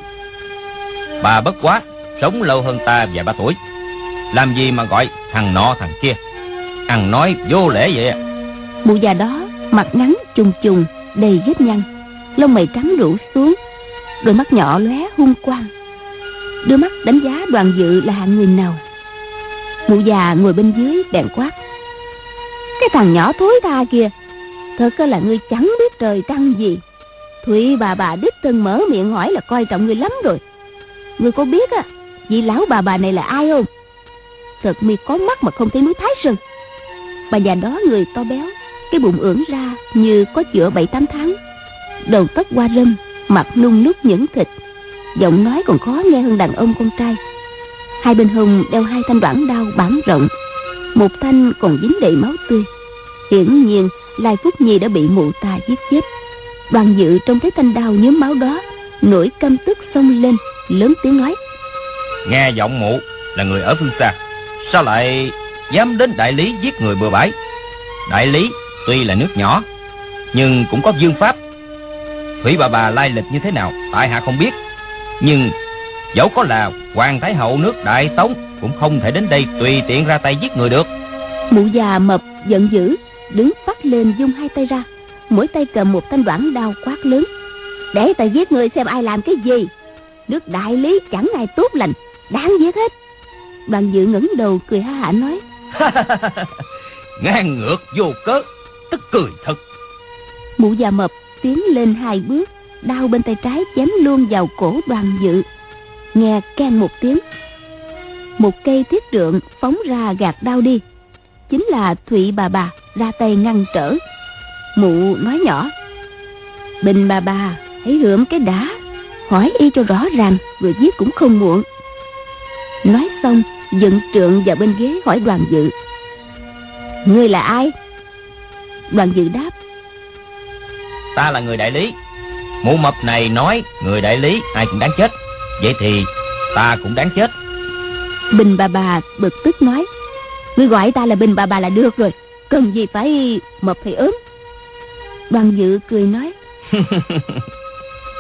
Speaker 5: bà bất quá sống lâu hơn ta vài ba tuổi, làm gì mà gọi thằng nọ thằng kia, ăn nói vô lễ vậy à?
Speaker 3: Mụ già đó mặt ngắn trùng trùng, đầy vết nhăn, lông mày trắng rủ xuống, đôi mắt nhỏ lóe hung quang, đưa mắt đánh giá Đoàn Dự là hạng người nào. Mụ già ngồi bên dưới bèn quát, cái thằng nhỏ thối tha kia, thật là ngươi chẳng biết trời trăng gì. Thụy bà bà đích thân mở miệng hỏi là coi trọng ngươi lắm rồi. Ngươi có biết á, vị lão bà bà này là ai không? Thật mi có mắt mà không thấy núi Thái Sơn. Bà già đó người to béo, cái bụng ưỡn ra như có chữa bảy tám tháng, đầu tóc hoa râm, mặt nung nút những thịt, giọng nói còn khó nghe hơn đàn ông con trai. Hai bên hông đeo hai thanh đoạn đao bảng rộng, một thanh còn dính đầy máu tươi. Hiển nhiên Lai Phúc Nhi đã bị mụ ta giết chết. Đoàn Dự trông thấy thanh đao nhuốm máu đó, nổi căm tức xông lên, lớn tiếng nói,
Speaker 5: nghe giọng mụ là người ở phương xa, sao lại dám đến Đại Lý giết người bừa bãi? Đại Lý tuy là nước nhỏ, nhưng cũng có vương pháp. Thủy bà bà lai lịch như thế nào tại hạ không biết, nhưng dẫu có là hoàng thái hậu nước Đại Tống cũng không thể đến đây tùy tiện ra tay giết người được.
Speaker 3: Mụ già mập giận dữ, đứng phát lên vung hai tay ra, mỗi tay cầm một thanh đoạn đao quát lớn, để ta giết người xem ai làm cái gì. Nước Đại Lý chẳng ai tốt lành, đáng giết hết. Đoàn Dự ngẩng đầu cười ha hả nói,
Speaker 4: ngang ngược vô cớ, tức cười thật.
Speaker 3: Mụ già mập tiến lên hai bước, đao bên tay trái chém luôn vào cổ Đoàn Dự. Nghe keng một tiếng, một cây thiết trượng phóng ra gạt đao đi. Chính là Thụy bà bà ra tay ngăn trở. Mụ nói nhỏ, Bình bà bà hãy hưởng cái đã, hỏi y cho rõ ràng rồi giết cũng không muộn. Nói xong dựng trượng vào bên ghế hỏi Đoàn Dự, ngươi là ai? Đoàn Dự đáp,
Speaker 5: ta là người Đại Lý. Mụ mập này nói người Đại Lý ai cũng đáng chết, vậy thì ta cũng đáng chết.
Speaker 3: Bình bà bà bực tức nói, ngươi gọi ta là Bình bà bà là được rồi, cần gì phải mập hay ốm. Đoàn Dự cười nói,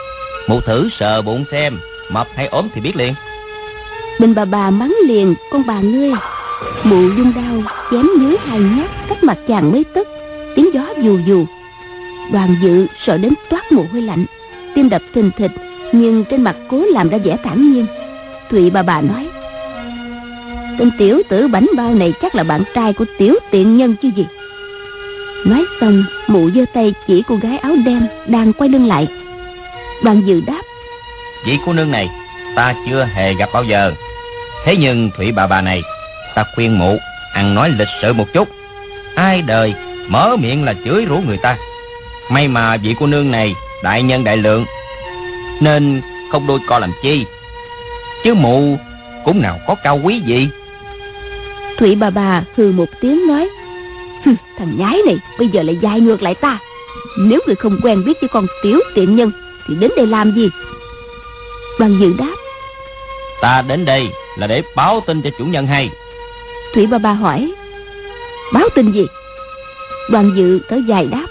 Speaker 5: Mụ thử sờ bụng xem, mập hay ốm thì biết liền.
Speaker 3: Bình bà bà mắng liền: con bà ngươi. Mụ dung đao chém dưới hai nhát cách mặt chàng mấy tấc, tiếng gió dù dù. Đoàn Dự sợ đến toát mồ hôi lạnh, tim đập thình thịch, nhưng trên mặt cố làm ra vẻ thản nhiên. Thụy bà bà nói: tên tiểu tử bảnh bao này chắc là bạn trai của tiểu tiện nhân chứ gì. Nói xong, mụ giơ tay chỉ cô gái áo đen đang quay lưng lại. Đoàn Dự đáp:
Speaker 5: vị cô nương này ta chưa hề gặp bao giờ. Thế nhưng Thụy bà bà này, ta khuyên mụ ăn nói lịch sự một chút. Ai đời mở miệng là chửi rủa người ta. May mà vị cô nương này đại nhân đại lượng, nên không đôi co làm chi. Chứ mụ cũng nào có cao quý gì.
Speaker 3: Thụy bà bà hừ một tiếng nói: thằng nhái này bây giờ lại dài ngược lại ta. Nếu người không quen biết với con tiểu tiện nhân thì đến đây làm gì? Đoàn Dự đáp:
Speaker 5: ta đến đây là để báo tin cho chủ nhân hay.
Speaker 3: Thụy bà bà hỏi: báo tin gì? Đoàn Dự thở dài đáp: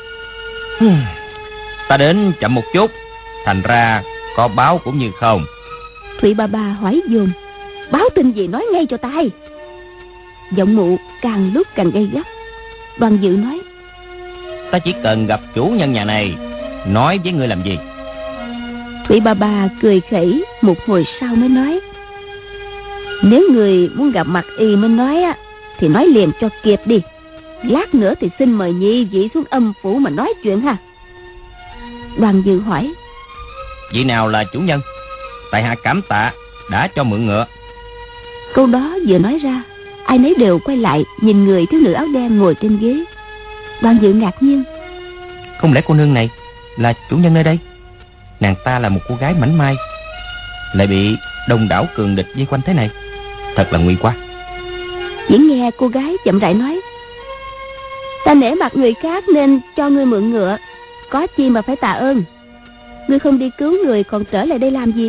Speaker 5: ta đến chậm một chút, thành ra có báo cũng như không.
Speaker 3: Thụy bà bà hỏi dồn: báo tin gì nói ngay cho ta hay. Giọng mụ càng lúc càng gay gắt. Đoàn Dự nói:
Speaker 5: ta chỉ cần gặp chủ nhân nhà này, nói với ngươi làm gì?
Speaker 3: Thụy bà bà cười khẩy một hồi sau mới nói: nếu người muốn gặp mặt y mới nói á, thì nói liền cho kịp đi. Lát nữa thì xin mời nhị vị xuống âm phủ mà nói chuyện ha. Đoàn Dự hỏi:
Speaker 5: vị nào là chủ nhân? Tại hạ cảm tạ đã cho mượn ngựa.
Speaker 3: Câu đó vừa nói ra, ai nấy đều quay lại nhìn người thiếu nữ áo đen ngồi trên ghế. Đoàn Dự ngạc nhiên:
Speaker 5: không lẽ cô nương này là chủ nhân nơi đây? Nàng ta là một cô gái mảnh mai, lại bị đông đảo cường địch vây quanh thế này, thật là nguy quá.
Speaker 3: Chỉ nghe cô gái chậm rãi nói: ta nể mặt người khác nên cho ngươi mượn ngựa, có chi mà phải tạ ơn. Ngươi không đi cứu người còn trở lại đây làm gì?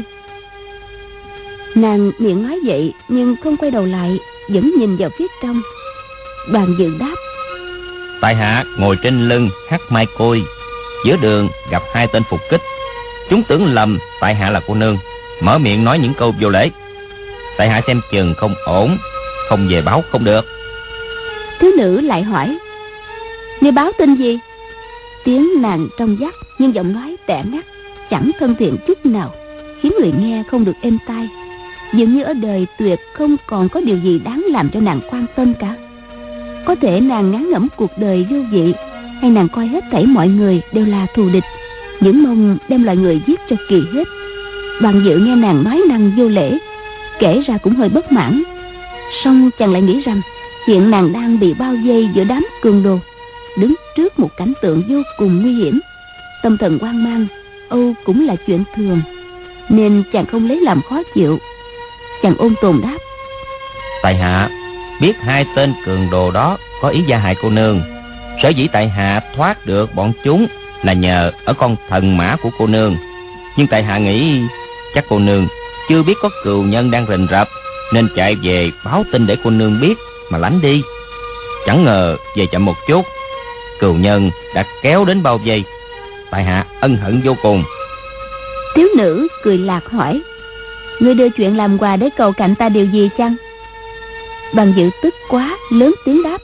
Speaker 3: Nàng miệng nói vậy nhưng không quay đầu lại, vẫn nhìn vào phía trong. Đoàn Dự đáp:
Speaker 5: tại hạ ngồi trên lưng hắc mai côi, giữa đường gặp hai tên phục kích, chúng tưởng lầm tại hạ là cô nương, mở miệng nói những câu vô lễ. Tại hạ xem chừng không ổn, không về báo không được.
Speaker 3: Thiếu nữ lại hỏi: ngươi báo tin gì? Tiếng nàng trong vắt nhưng giọng nói tẻ ngắt, chẳng thân thiện chút nào, khiến người nghe không được êm tai. Dường như ở đời tuyệt không còn có điều gì đáng làm cho nàng quan tâm cả. Có thể nàng ngán ngẩm cuộc đời vô vị, hay nàng coi hết thảy mọi người đều là thù địch, những mong đem loài người giết cho kỳ hết. Đoàn Dự nghe nàng nói năng vô lễ, kể ra cũng hơi bất mãn. Song chàng lại nghĩ rằng hiện nàng đang bị bao vây giữa đám cường đồ, đứng trước một cảnh tượng vô cùng nguy hiểm, tâm thần hoang mang, âu cũng là chuyện thường, nên chàng không lấy làm khó chịu. Chàng ôn tồn đáp:
Speaker 5: tại hạ biết hai tên cường đồ đó có ý gia hại cô nương. Sở dĩ tại hạ thoát được bọn chúng là nhờ ở con thần mã của cô nương. Nhưng tại hạ nghĩ chắc cô nương chưa biết có cừu nhân đang rình rập, nên chạy về báo tin để cô nương biết mà lánh đi. Chẳng ngờ về chậm một chút, cừu nhân đã kéo đến bao vây. Tại hạ ân hận vô cùng.
Speaker 3: Thiếu nữ cười lạc hỏi: ngươi đưa chuyện làm quà để cầu cạnh ta điều gì chăng? Đoàn Dự tức quá, lớn tiếng đáp: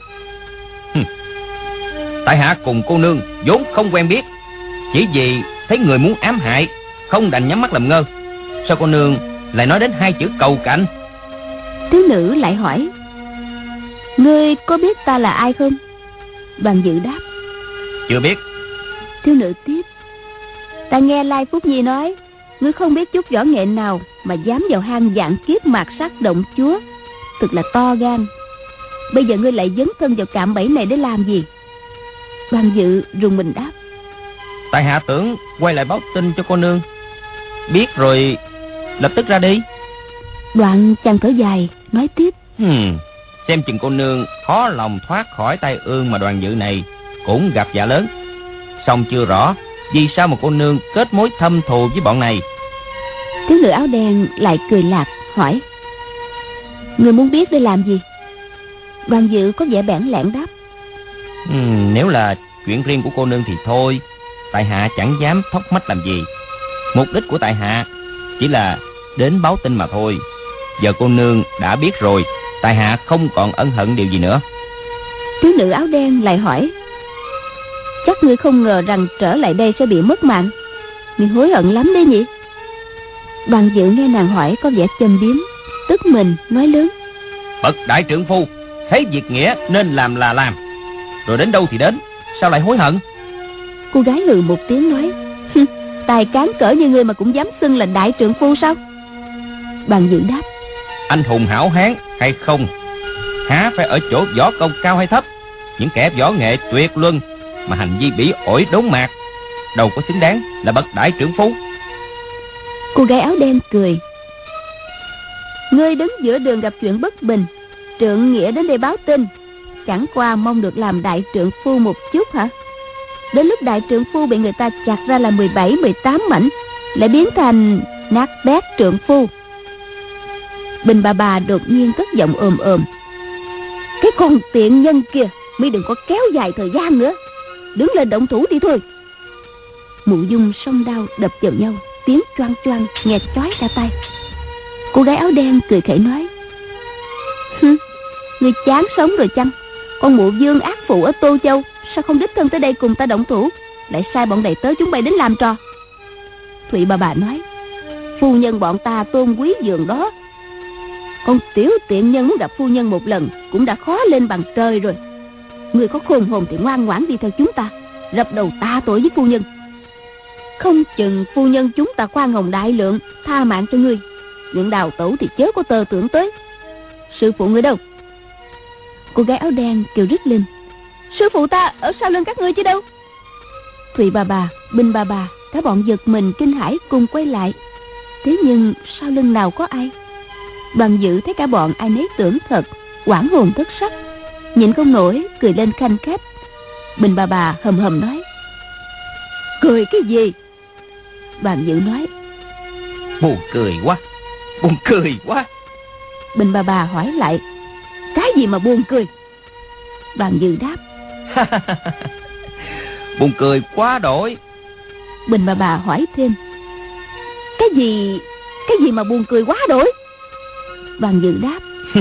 Speaker 5: tại hạ cùng cô nương vốn không quen biết, chỉ vì thấy người muốn ám hại, không đành nhắm mắt làm ngơ. Sao cô nương lại nói đến hai chữ cầu cạnh?
Speaker 3: Thiếu nữ lại hỏi: ngươi có biết ta là ai không? Đoàn Dự đáp:
Speaker 5: chưa biết.
Speaker 3: Thiếu nữ tiếp: ta nghe Lai Phúc Nhi nói, ngươi không biết chút võ nghệ nào mà dám vào hang vạn kiếp mạt sát động chúa, thực là to gan. Bây giờ ngươi lại dấn thân vào cạm bẫy này để làm gì? Đoàn Dự rùng mình đáp:
Speaker 5: tại hạ tưởng quay lại báo tin cho cô nương, biết rồi lập tức ra đi.
Speaker 3: Đoạn chàng thở dài nói tiếp:
Speaker 5: hmm, xem chừng cô nương khó lòng thoát khỏi tai ương mà Đoàn Dự này cũng gặp dạ lớn. Xong chưa rõ vì sao mà cô nương kết mối thâm thù với bọn này.
Speaker 3: Thiếu nữ áo đen lại cười lạc hỏi: người muốn biết để làm gì? Đoàn Dự có vẻ bẽn lẽn đáp:
Speaker 5: uhm, nếu là chuyện riêng của cô nương thì thôi, tại hạ chẳng dám thốc mách làm gì. Mục đích của tại hạ chỉ là đến báo tin mà thôi. Giờ cô nương đã biết rồi, tại hạ không còn ân hận điều gì nữa.
Speaker 3: Thiếu nữ áo đen lại hỏi: chắc ngươi không ngờ rằng trở lại đây sẽ bị mất mạng, ngươi hối hận lắm đấy nhỉ? Đoàn Dự nghe nàng hỏi có vẻ châm biếm, tức mình nói lớn:
Speaker 5: bậc đại trượng phu, thấy việc nghĩa nên làm là làm, rồi đến đâu thì đến, sao lại hối hận?
Speaker 3: Cô gái hừ một tiếng nói: tài cán cỡ như ngươi mà cũng dám xưng là đại trượng phu sao? Đoàn Dự đáp:
Speaker 5: anh hùng hảo hán hay không, há phải ở chỗ võ công cao hay thấp. Những kẻ võ nghệ tuyệt luân mà hành vi bỉ ổi đốn mạc, đâu có xứng đáng là bậc đại trưởng phu.
Speaker 3: Cô gái áo đen cười: ngươi đứng giữa đường gặp chuyện bất bình, trượng nghĩa đến đây báo tin, chẳng qua mong được làm đại trượng phu một chút hả? Đến lúc đại trượng phu bị người ta chặt ra là mười bảy mười tám mảnh, lại biến thành nát bét trượng phu. Bình bà bà đột nhiên cất giọng ồm ồm: cái con tiện nhân kia, mi đừng có kéo dài thời gian nữa, đứng lên động thủ đi thôi. Mụ Dung song đao đập vào nhau, tiếng choang choang nghe chói cả tai. Cô gái áo đen cười khẩy nói: hừ, ngươi chán sống rồi chăng? Con mụ Dương ác phụ ở Tô Châu sao không đích thân tới đây cùng ta động thủ, lại sai bọn đầy tớ chúng bay đến làm trò? Thụy bà bà nói: phu nhân bọn ta tôn quý giường đó, con tiểu tiện nhân muốn gặp phu nhân một lần cũng đã khó lên bằng trời rồi. Người có khôn hồn thì ngoan ngoãn đi theo chúng ta, rập đầu tạ tội với phu nhân. Không chừng phu nhân chúng ta khoan hồng đại lượng, tha mạng cho ngươi. Những đào tẩu thì chớ có tơ tưởng tới. Sư phụ ngươi đâu? Cô gái áo đen kêu rít lên: sư phụ ta ở sau lưng các ngươi chứ đâu. Thụy bà bà, Bình bà bà, cả bọn giật mình kinh hãi cùng quay lại. Thế nhưng sau lưng nào có ai. Đoàn Dự thấy cả bọn ai nấy tưởng thật, hoảng hồn thất sắc, nhịn không nổi cười lên khanh khách. Bình bà bà hầm hầm nói: cười cái gì? Đoàn Dự nói:
Speaker 5: buồn cười quá, buồn cười quá.
Speaker 3: Bình bà bà hỏi lại: cái gì mà buồn cười? Đoàn Dự đáp:
Speaker 5: buồn cười quá đổi.
Speaker 3: Bình bà bà hỏi thêm: cái gì, cái gì mà buồn cười quá đổi? Đoàn Dự đáp: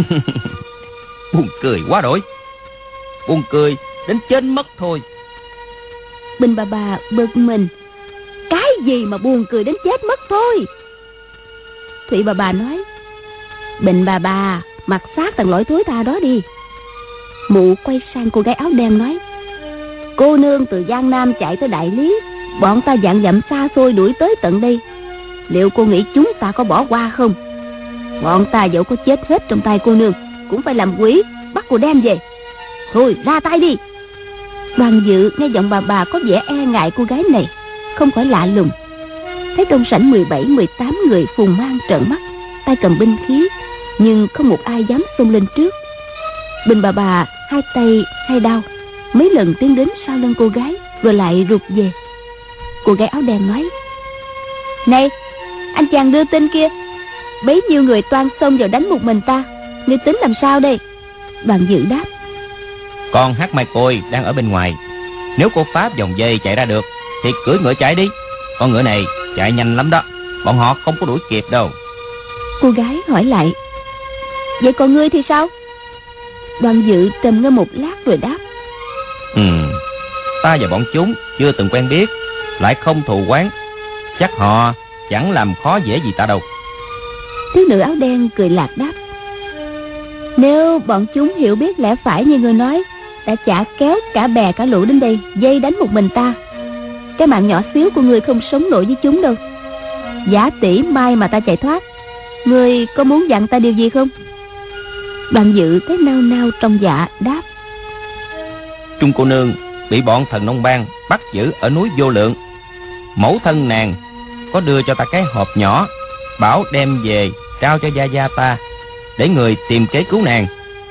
Speaker 5: buồn cười quá đổi, buồn cười đến chết mất thôi.
Speaker 3: Bình bà bà bực mình: cái gì mà buồn cười đến chết mất thôi? Thụy bà bà nói: Bình bà bà, mặc xác thằng lỗi thối tha đó đi. Mụ quay sang cô gái áo đen nói: cô nương từ Giang Nam chạy tới Đại Lý, bọn ta dặn dặm xa xôi đuổi tới tận đây, liệu cô nghĩ chúng ta có bỏ qua không? Bọn ta dẫu có chết hết trong tay cô nương cũng phải làm quỷ bắt cô đem về. Thôi ra tay đi. Đoàn Dự nghe giọng bà bà có vẻ e ngại cô gái này, không khỏi lạ lùng. Thấy trong sảnh mười bảy mười tám người phùng mang trợn mắt, tay cầm binh khí, nhưng không một ai dám xông lên trước. Bình bà bà hai tay hai đao, mấy lần tiến đến sau lưng cô gái rồi lại rụt về. Cô gái áo đen nói: này, anh chàng đưa tin kia, bấy nhiêu người toan xông vào đánh một mình ta, ngươi tính làm sao đây? Đoàn Dự đáp:
Speaker 5: con hát mai côi đang ở bên ngoài, nếu cô phá vòng dây chạy ra được thì cưỡi ngựa chạy đi. Con ngựa này chạy nhanh lắm đó, bọn họ không có đuổi kịp đâu.
Speaker 3: Cô gái hỏi lại: vậy còn ngươi thì sao? Đoàn Dự trầm ngâm một lát rồi đáp:
Speaker 5: Ừ, ta và bọn chúng chưa từng quen biết, lại không thù oán, chắc họ chẳng làm khó dễ gì ta đâu.
Speaker 3: Thiếu nữ áo đen cười lạc đáp: nếu bọn chúng hiểu biết lẽ phải như ngươi nói, đã chả kéo cả bè cả lũ đến đây dây đánh một mình ta. Cái mạng nhỏ xíu của ngươi không sống nổi với chúng đâu. Giả tỷ mai mà ta chạy thoát, ngươi có muốn dặn ta điều gì không? Đoàn Dự thấy nao nao trong dạ đáp:
Speaker 5: Trung cô nương bị bọn thần nông bang bắt giữ ở núi Vô Lượng. Mẫu thân nàng có đưa cho ta cái hộp nhỏ, bảo đem về trao cho gia gia ta, để người tìm kế cứu nàng.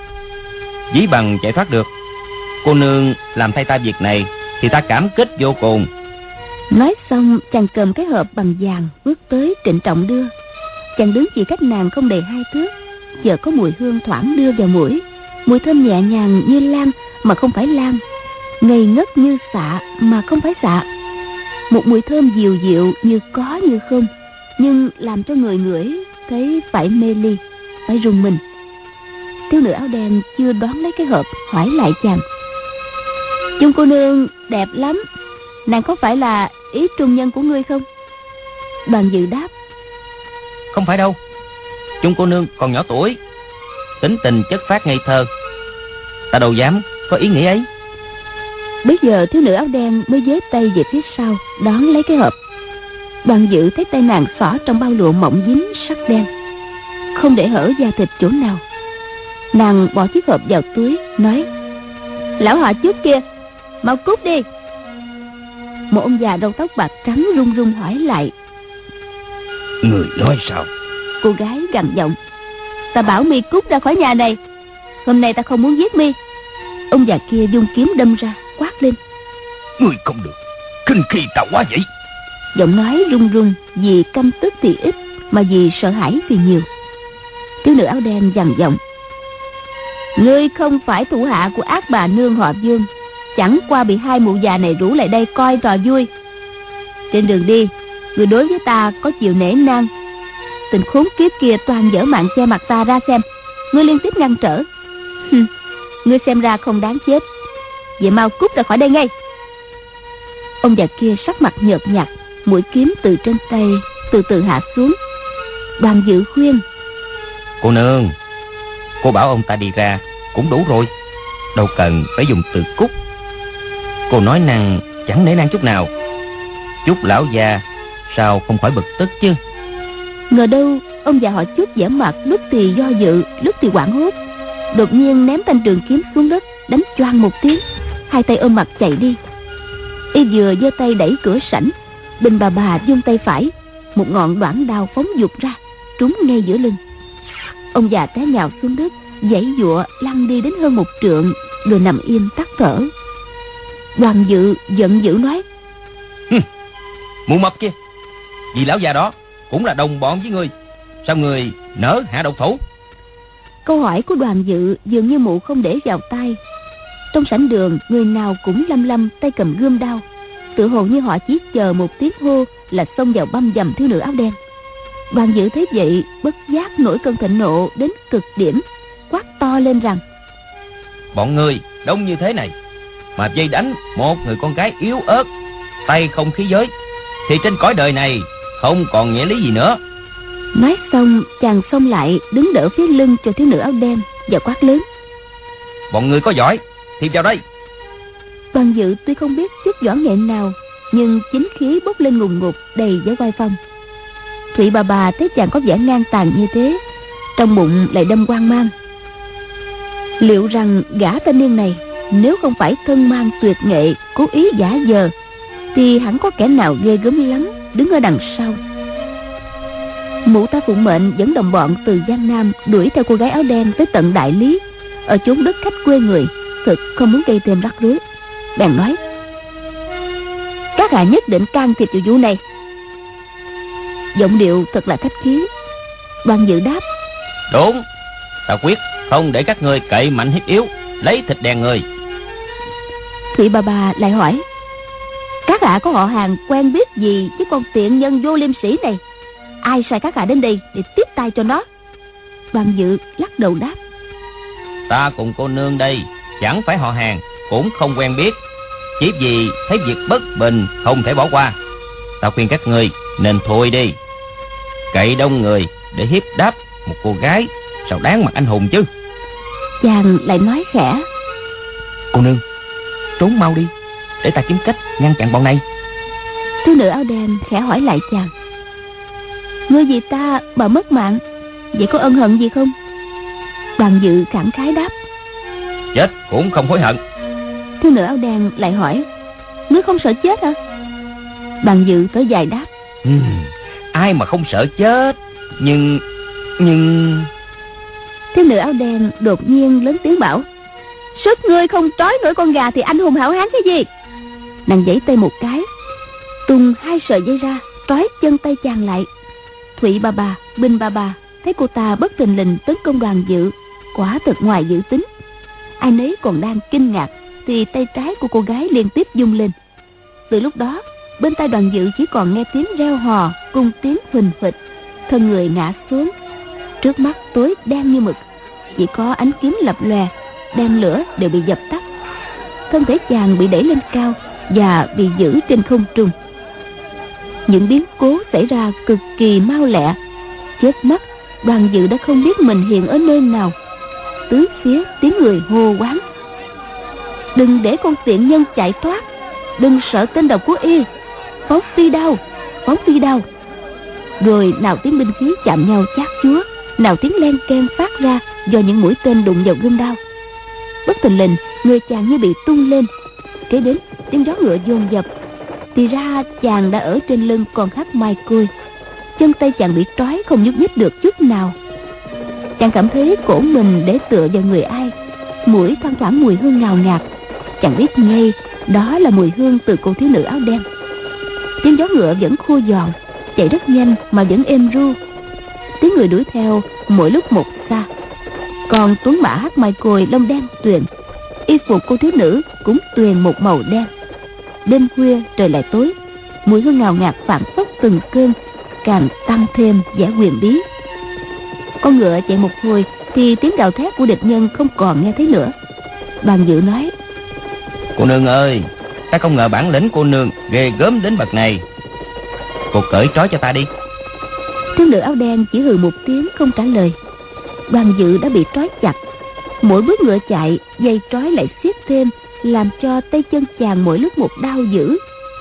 Speaker 5: Dĩ bằng chạy thoát được, cô nương làm thay ta việc này thì ta cảm kích vô cùng.
Speaker 3: Nói xong chàng cầm cái hộp bằng vàng bước tới trịnh trọng đưa. Chàng đứng chỉ cách nàng không đầy hai thước, chợt có mùi hương thoảng đưa vào mũi, mùi thơm nhẹ nhàng như lan mà không phải lan, ngây ngất như xạ mà không phải xạ. Một mùi thơm dịu dịu như có như không, nhưng làm cho người ngửi thấy phải mê ly, phải rùng mình. Thiếu nữ áo đen chưa đoán lấy cái hộp, hỏi lại chàng: Chung cô nương đẹp lắm, nàng có phải là ý trung nhân của ngươi không? Đoàn Dự đáp:
Speaker 5: Không phải đâu, Chung cô nương còn nhỏ tuổi, tính tình chất phát ngây thơ, ta đâu dám có ý nghĩ ấy.
Speaker 3: Bây giờ thiếu nữ áo đen mới giơ tay về phía sau đón lấy cái hộp. Đoàn Dự thấy tay nàng xỏ trong bao lụa mỏng dính sắc đen, không để hở da thịt chỗ nào. Nàng bỏ chiếc hộp vào túi, nói: Lão họ trước kia, mau cút đi. Một ông già râu tóc bạc trắng run run hỏi lại:
Speaker 4: Người nói sao?
Speaker 3: Cô gái gằn giọng: Ta bảo mi cút ra khỏi nhà này, hôm nay ta không muốn giết mi. Ông già kia dung kiếm đâm ra, quát lên:
Speaker 4: Người không được, khinh khi ta quá vậy.
Speaker 3: Giọng nói run run, vì căm tức thì ít, mà vì sợ hãi thì nhiều. Thiếu nữ áo đen dằn giọng: Ngươi không phải thủ hạ của ác bà nương họ Dương, chẳng qua bị hai mụ già này rủ lại đây coi trò vui. Trên đường đi, ngươi đối với ta có chịu nể nang. Tình khốn kiếp kia toàn dở mạng che mặt ta ra xem, ngươi liên tiếp ngăn trở. Hừm, ngươi xem ra không đáng chết, vậy mau cút ra khỏi đây ngay. Ông già kia sắc mặt nhợt nhạt, mũi kiếm từ trên tay từ từ hạ xuống. Đoàn Dự khuyên:
Speaker 5: Cô nương, cô bảo ông ta đi ra cũng đủ rồi, đâu cần phải dùng từ cút. Cô nói năng chẳng nể nang chút nào, chút lão già sao không khỏi bực tức chứ.
Speaker 3: Ngờ đâu ông già họ Chút vẻ mặt lúc thì do dự, lúc thì hoảng hốt, đột nhiên ném thanh trường kiếm xuống đất, đánh choang một tiếng, hai tay ôm mặt chạy đi. Y vừa giơ tay đẩy cửa sảnh, Bình bà bà vung tay phải, một ngọn đoản đao phóng vụt ra, trúng ngay giữa lưng. Ông già té nhào xuống đất, giãy giụa lăn đi đến hơn một trượng, rồi nằm im tắt thở. Đoàn Dự giận dữ nói:
Speaker 5: Mụ mập kia, vì lão già đó cũng là đồng bọn với ngươi, sao người nỡ hạ độc thủ?
Speaker 3: Câu hỏi của Đoàn Dự dường như mụ không để vào tai. Trong sảnh đường, người nào cũng lăm lăm tay cầm gươm đao, tự hồ như họ chỉ chờ một tiếng hô là xông vào băm dầm thiếu nữ áo đen. Đoàn Dự thấy vậy, bất giác nổi cơn thịnh nộ đến cực điểm, quát to lên rằng:
Speaker 5: Bọn ngươi đông như thế này mà vây đánh một người con gái yếu ớt, tay không khí giới, thì trên cõi đời này không còn nghĩa lý gì nữa.
Speaker 3: Nói xong, chàng xông lại đứng đỡ phía lưng cho thiếu nữ áo đen và quát lớn:
Speaker 5: Bọn ngươi có giỏi thì vào đây.
Speaker 3: Đoàn Dự tuy không biết chút võ nghệ nào, nhưng chính khí bốc lên ngùn ngụt, đầy vẻ oai phong. Thụy bà bà thấy chàng có vẻ ngang tàn như thế, trong bụng lại đâm hoang mang. Liệu rằng gã thanh niên này nếu không phải thân mang tuyệt nghệ, cố ý giả vờ, thì hẳn có kẻ nào ghê gớm lắm đứng ở đằng sau. Mụ ta phụng mệnh dẫn đồng bọn từ Giang Nam đuổi theo cô gái áo đen tới tận Đại Lý, ở chốn đất khách quê người, thực không muốn gây thêm rắc rối. Bèn nói: Các hạ nhất định can thiệp vào vụ này. Giọng điệu thật là khách khí. Đoàn Dự đáp:
Speaker 5: Đúng, ta quyết không để các ngươi cậy mạnh hiếp yếu, lấy thịt đèn người.
Speaker 3: Thụy bà bà lại hỏi: Các hạ có họ hàng quen biết gì với con tiện nhân vô liêm sĩ này? Ai sai các hạ đến đây để tiếp tay cho nó? Đoàn Dự lắc đầu đáp:
Speaker 5: Ta cùng cô nương đây chẳng phải họ hàng, cũng không quen biết, chỉ vì thấy việc bất bình không thể bỏ qua. Ta khuyên các ngươi nên thôi đi. Cậy đông người để hiếp đáp một cô gái sao đáng mặt anh hùng chứ.
Speaker 3: Chàng lại nói khẽ:
Speaker 5: Cô nương, trốn mau đi, để ta kiếm cách ngăn chặn bọn này.
Speaker 3: Thiếu nữ áo đen khẽ hỏi lại chàng: Ngươi vì ta mà mất mạng, vậy có ân hận gì không? Đoàn Dự khẳng khái đáp:
Speaker 5: Chết cũng không hối hận.
Speaker 3: Thiếu nữ áo đen lại hỏi: Ngươi không sợ chết hả? Đoàn Dự thở dài đáp:
Speaker 5: ừ, Ai mà không sợ chết, nhưng... nhưng...
Speaker 3: Thiếu nữ áo đen đột nhiên lớn tiếng bảo: Sức ngươi không trói nổi con gà thì anh hùng hảo hán cái gì? Nàng giãy tay một cái, tung hai sợi dây ra, trói chân tay chàng lại. Thụy bà bà, Bình bà bà thấy cô ta bất thình lình tấn công Đoàn Dự, quả thật ngoài dự tính. Ai nấy còn đang kinh ngạc thì tay trái của cô gái liên tiếp vung lên. Từ lúc đó Bên tai Đoàn Dự chỉ còn nghe tiếng reo hò, cung tiếng huỳnh huỵch. Thân người ngã xuống. Trước mắt tối đen như mực, chỉ có ánh kiếm lập lòe, đèn lửa đều bị dập tắt. Thân thể chàng bị đẩy lên cao và bị giữ trên không trung. Những biến cố xảy ra cực kỳ mau lẹ. Chớp mắt, Đoàn Dự đã không biết mình hiện ở nơi nào. Tứ phía tiếng người hô quán: đừng để con tiện nhân chạy thoát, đừng sợ tên độc của y, phóng phi đao, phóng phi đao. Rồi nào tiếng binh khí chạm nhau chát chúa, nào tiếng len keng phát ra do những mũi tên đụng vào gươm đao. Bất thình lình, người chàng như bị tung lên. Kế đến tiếng gió ngựa dồn dập. Thì ra chàng đã ở trên lưng con hắc mai côi. Chân tay chàng bị trói không nhúc nhích được chút nào. Chàng cảm thấy cổ mình để tựa vào người ai. Mũi thoang thoảng mùi hương ngào ngạt. Chàng biết ngay đó là mùi hương từ cô thiếu nữ áo đen. Tiếng gió ngựa vẫn khô giòn, chạy rất nhanh mà vẫn êm ru. Tiếng người đuổi theo mỗi lúc một xa. Còn tuấn mã hắc mai côi lông đen tuyền, y phục cô thiếu nữ cũng tuyền một màu đen. Đêm khuya trời lại tối, mùi hương ngào ngạt phảng phất từng cơn, càng tăng thêm vẻ huyền bí. Con ngựa chạy một hồi thì tiếng gào thét của địch nhân không còn nghe thấy nữa. Đoàn Dự nói:
Speaker 5: cô nương ơi, ta không ngờ bản lĩnh cô nương ghê gớm đến bậc này. Cô cởi trói cho ta đi.
Speaker 3: Thiếu nữ áo đen chỉ hừ một tiếng không trả lời. Đoàn Dự đã bị trói chặt. Mỗi bước ngựa chạy, dây trói lại siết thêm, làm cho tay chân chàng mỗi lúc một đau dữ.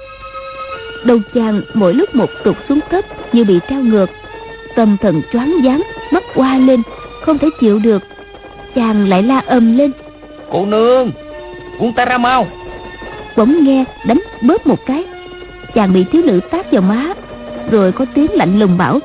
Speaker 3: Đầu chàng mỗi lúc một tụt xuống cấp như bị treo ngược. Tâm thần choáng váng, mắt hoa lên, không thể chịu được. Chàng lại la ầm lên:
Speaker 5: cô nương, buông ta ra mau.
Speaker 3: Bỗng nghe đánh bóp một cái, chàng bị thiếu nữ tát vào má. Rồi có tiếng lạnh lùng bảo: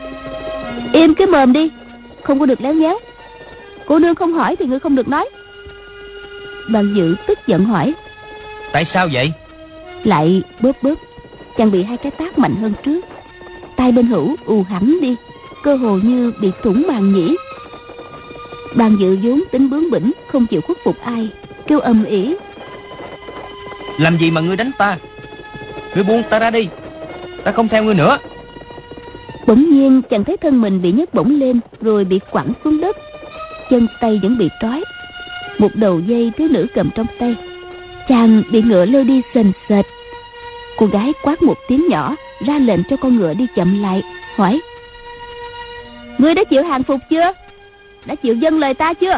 Speaker 3: im cái mồm đi, không có được léo nhéo. Cô nương không hỏi thì ngươi không được nói. Đoàn Dự tức giận hỏi:
Speaker 5: tại sao vậy?
Speaker 3: Lại bóp bóp. Chàng bị hai cái tát mạnh hơn trước. Tai bên hữu ù hẳn đi, cơ hồ như bị thủng màng nhĩ. Đoàn Dự vốn tính bướng bỉnh, không chịu khuất phục ai, kêu ầm ĩ:
Speaker 5: làm gì mà ngươi đánh ta? Ngươi buông ta ra đi, ta không theo ngươi nữa.
Speaker 3: Bỗng nhiên chàng thấy thân mình bị nhấc bổng lên, rồi bị quẳng xuống đất. Chân tay vẫn bị trói. Một đầu dây thiếu nữ cầm trong tay. Chàng bị ngựa lôi đi sền sệt. Cô gái quát một tiếng nhỏ, ra lệnh cho con ngựa đi chậm lại, hỏi: ngươi đã chịu hàng phục chưa? Đã chịu dâng lời ta chưa?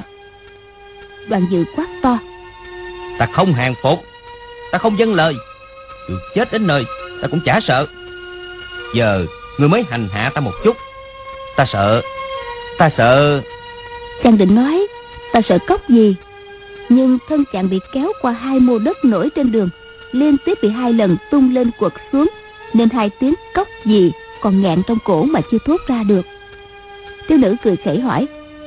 Speaker 3: Đoàn Dự quát to:
Speaker 5: ta không hàng phục, ta không dâng lời. Dù chết đến nơi ta cũng chả sợ. Giờ ngươi mới hành hạ ta một chút, ta sợ, ta sợ.
Speaker 3: Chàng định nói ta sợ cóc gì, nhưng thân chàng bị kéo qua hai mô đất nổi trên đường, liên tiếp bị hai lần tung lên quật xuống, nên hai tiếng cóc gì còn nghẹn trong cổ mà chưa thốt ra được. Thiếu nữ cười khẩy hỏi: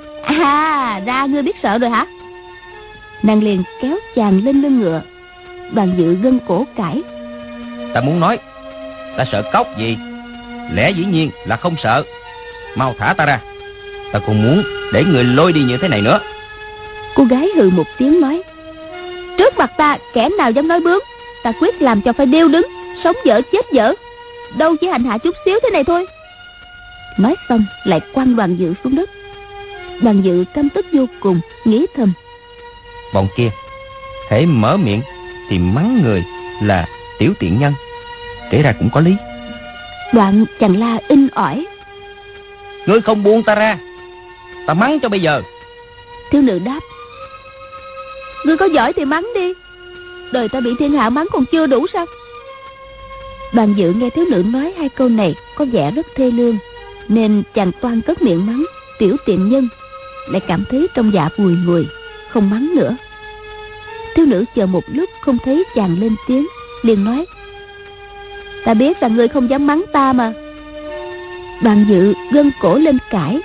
Speaker 3: à, ra ngươi biết sợ rồi hả? Nàng liền kéo chàng lên lưng ngựa. Đoàn Dự gân cổ cãi:
Speaker 5: ta muốn nói, ta sợ cóc gì? Lẽ dĩ nhiên là không sợ. Mau thả ta ra, ta không muốn để người lôi đi như thế này nữa.
Speaker 3: Cô gái hừ một tiếng nói: trước mặt ta kẻ nào dám nói bướng, ta quyết làm cho phải điêu đứng, sống dở chết dở. Đâu chỉ hành hạ chút xíu thế này thôi. Nói xong lại quăng Đoàn Dự xuống đất. Đoàn Dự căm tức vô cùng, nghĩ thầm:
Speaker 5: bọn kia hễ mở miệng thì mắng người là tiểu tiện nhân, kể ra cũng có lý.
Speaker 3: Đoạn chàng la in ỏi:
Speaker 5: ngươi không buông ta ra, ta mắng cho bây giờ.
Speaker 3: Thiếu nữ đáp: ngươi có giỏi thì mắng đi, đời ta bị thiên hạ mắng còn chưa đủ sao? Đoàn Dự nghe thiếu nữ nói hai câu này có vẻ rất thê lương, nên chàng toan cất miệng mắng tiểu tiện nhân, lại cảm thấy trong dạ bùi ngùi, không mắng nữa. Thiếu nữ chờ một lúc không thấy chàng lên tiếng, liền nói: ta biết là ngươi không dám mắng ta mà. Đoàn Dự gân cổ lên cãi: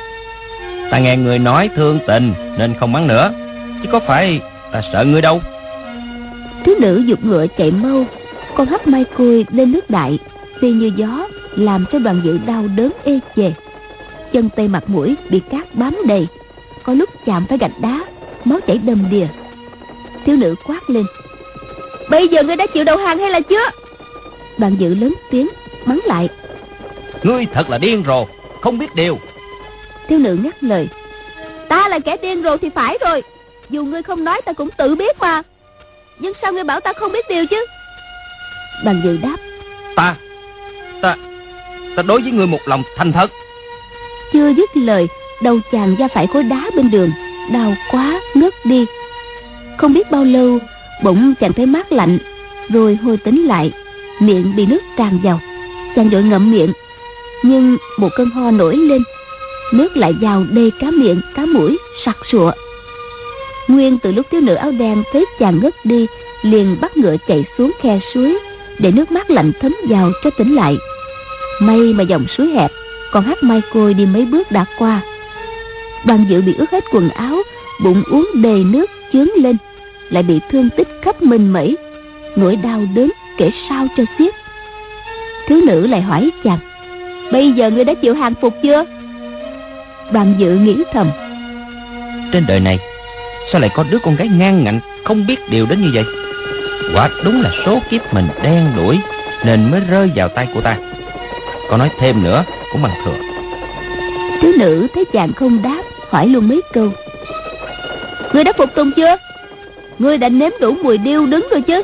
Speaker 5: ta nghe người nói thương tình nên không mắng nữa, chứ có phải ta sợ ngươi đâu.
Speaker 3: Thiếu nữ giục ngựa chạy mau. Con hấp mai côi lên nước đại, phi như gió, làm cho Đoàn Dự đau đớn ê chề. Chân tay mặt mũi bị cát bám đầy, có lúc chạm phải gạch đá, máu chảy đầm đìa. Thiếu nữ quát lên: bây giờ ngươi đã chịu đầu hàng hay là chưa? Đoàn Dự lớn tiếng mắng lại:
Speaker 5: Ngươi thật là điên rồ, không biết điều.
Speaker 3: Thiếu nữ ngắt lời: Ta là kẻ điên rồ thì phải rồi. Dù ngươi không nói ta cũng tự biết mà. Nhưng sao ngươi bảo ta không biết điều chứ? Đoàn Dự đáp:
Speaker 5: Ta Ta Ta đối với ngươi một lòng thành thật.
Speaker 3: Chưa dứt lời, đầu chàng va phải khối đá bên đường, đau quá ngất đi. Không biết bao lâu, bỗng chàng thấy mát lạnh, rồi hồi tỉnh lại, miệng bị nước tràn vào. Chàng vội ngậm miệng, nhưng một cơn ho nổi lên, nước lại vào đầy cá miệng, cá mũi, sặc sụa. Nguyên từ lúc thiếu nữ áo đen thấy chàng ngất đi, liền bắt ngựa chạy xuống khe suối, để nước mát lạnh thấm vào cho tỉnh lại. May mà dòng suối hẹp, còn Hắc Mai Khôi đi mấy bước đã qua. Đoàn Dự bị ướt hết quần áo, bụng uống đầy nước chướng lên, lại bị thương tích khắp mình mẩy, nỗi đau đớn kể sao cho xiết. Thiếu nữ lại hỏi chàng: Bây giờ ngươi đã chịu hàng phục chưa? Đoàn Dự nghĩ thầm:
Speaker 5: Trên đời này sao lại có đứa con gái ngang ngạnh, không biết điều đến như vậy? Quả đúng là số kiếp mình đen đủi, nên mới rơi vào tay của ta. Có nói thêm nữa cũng bằng thừa.
Speaker 3: Thiếu nữ thấy chàng không đáp, hỏi luôn mấy câu: Ngươi đã phục tùng chưa? Ngươi đã nếm đủ mùi điêu đứng rồi chứ?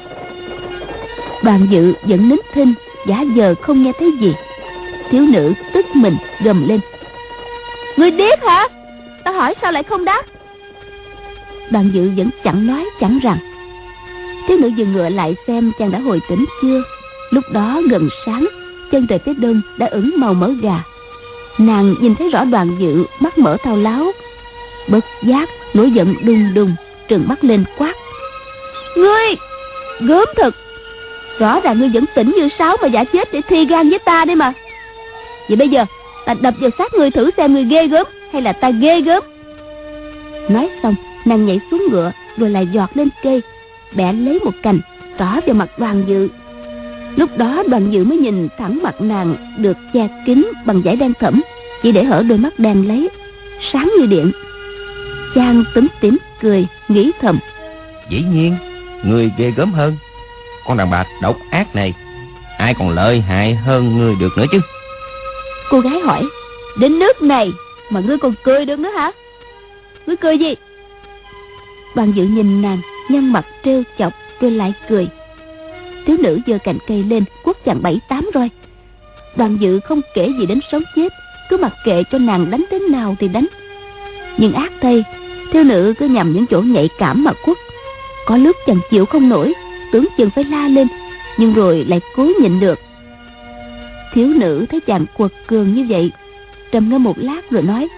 Speaker 3: Đoàn Dự vẫn nín thinh, giả vờ không nghe thấy gì. Thiếu nữ tức mình gầm lên: Ngươi điếc hả? Ta hỏi sao lại không đáp? Đoàn Dự vẫn chẳng nói chẳng rằng. Thiếu nữ dừng ngựa lại xem chàng đã hồi tỉnh chưa. Lúc đó gần sáng, chân trời phía đông đã ửng màu mỡ gà. Nàng nhìn thấy rõ Đoàn Dự mắt mở thao láo, bất giác nổi giận đùng đùng, trừng mắt lên quát: Ngươi gớm thật! Rõ ràng ngươi vẫn tỉnh như sáo mà giả chết để thi gan với ta đây mà. Vậy bây giờ ta đập vào xác ngươi thử xem ngươi ghê gớm hay là ta ghê gớm. Nói xong, nàng nhảy xuống ngựa, rồi lại giọt lên cây, bẻ lấy một cành trỏ vào mặt Đoàn Dự. Lúc đó Đoàn Dự mới nhìn thẳng mặt nàng, được che kín bằng vải đen thẫm, chỉ để hở đôi mắt đen lấy, sáng như điện. Chàng túm tỉm cười, nghĩ thầm:
Speaker 5: Dĩ nhiên người ghê gớm hơn. Con đàn bà độc ác này, ai còn lợi hại hơn người được nữa chứ?
Speaker 3: Cô gái hỏi: Đến nước này mà ngươi còn cười được nữa hả? Ngươi cười gì? Đoàn Dự nhìn nàng, nhăn mặt trêu chọc, rồi lại cười. Thiếu nữ giơ cành cây lên, quất chàng bảy tám roi. Đoàn Dự không kể gì đến sống chết, cứ mặc kệ cho nàng đánh thế nào thì đánh. Nhưng ác thay, thiếu nữ cứ nhằm những chỗ nhạy cảm mà quất. Có lúc chàng chịu không nổi, tưởng chừng phải la lên, nhưng rồi lại cố nhịn được. Thiếu nữ thấy chàng quật cường như vậy, trầm ngâm một lát rồi nói: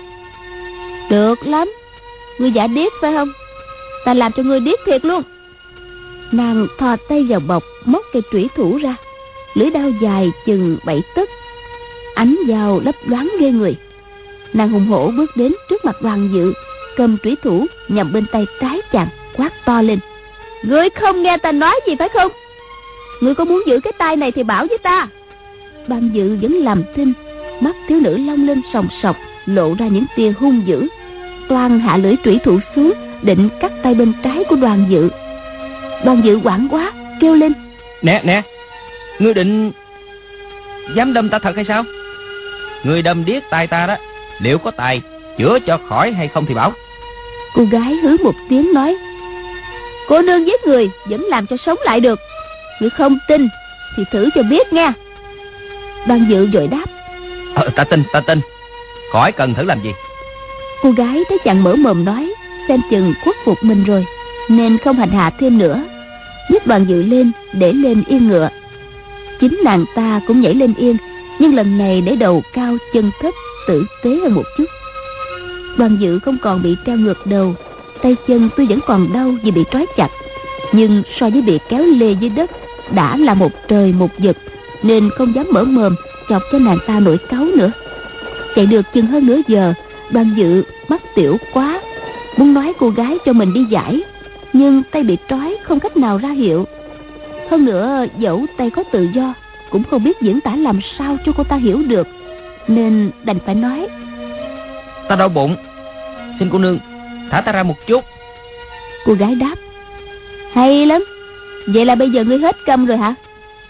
Speaker 3: Được lắm, ngươi giả điếc phải không? Ta làm cho ngươi điếc thiệt luôn. Nàng thò tay vào bọc, móc cây trủy thủ ra, lưỡi đao dài chừng bảy tấc, ánh dao lấp loáng ghê người. Nàng hùng hổ bước đến trước mặt Đoàn Dự, cầm trủy thủ nhằm bên tay trái chàng, quát to lên: Ngươi không nghe ta nói gì phải không? Ngươi có muốn giữ cái tay này thì bảo với ta. Đoàn Dự vẫn làm thinh, mắt thiếu nữ long lên sòng sọc, lộ ra những tia hung dữ, toan hạ lưỡi trủy thủ xuống, định cắt tay bên trái của Đoàn Dự. Đoàn Dự hoảng quá, kêu lên:
Speaker 5: Nè nè, ngươi định dám đâm ta thật hay sao? Ngươi đâm điếc tay ta đó, liệu có tài chữa cho khỏi hay không thì bảo.
Speaker 3: Cô gái hứ một tiếng nói: Cô nương giết người vẫn làm cho sống lại được. Ngươi không tin thì thử cho biết nghe. Đoàn Dự vội đáp:
Speaker 5: ờ, Ta tin, ta tin. Khỏi cần thử làm gì.
Speaker 3: Cô gái thấy chàng mở mồm nói, xem chừng khuất phục mình rồi, nên không hành hạ thêm nữa, nhấc Đoàn Dự lên để lên yên ngựa. Chính nàng ta cũng nhảy lên yên, nhưng lần này để đầu cao chân thấp, tử tế hơn một chút. Đoàn Dự không còn bị treo ngược đầu, tay chân tuy vẫn còn đau vì bị trói chặt, nhưng so với bị kéo lê dưới đất đã là một trời một vực, nên không dám mở mồm chọc cho nàng ta nổi cáu nữa. Chạy được chừng hơn nửa giờ, Đoàn Dự mắt tiểu quá, muốn nói cô gái cho mình đi giải, nhưng tay bị trói không cách nào ra hiệu. Hơn nữa dẫu tay có tự do, cũng không biết diễn tả làm sao cho cô ta hiểu được, nên đành phải nói:
Speaker 5: Ta đau bụng, xin cô nương thả ta ra một chút.
Speaker 3: Cô gái đáp: Hay lắm, vậy là bây giờ ngươi hết câm rồi hả?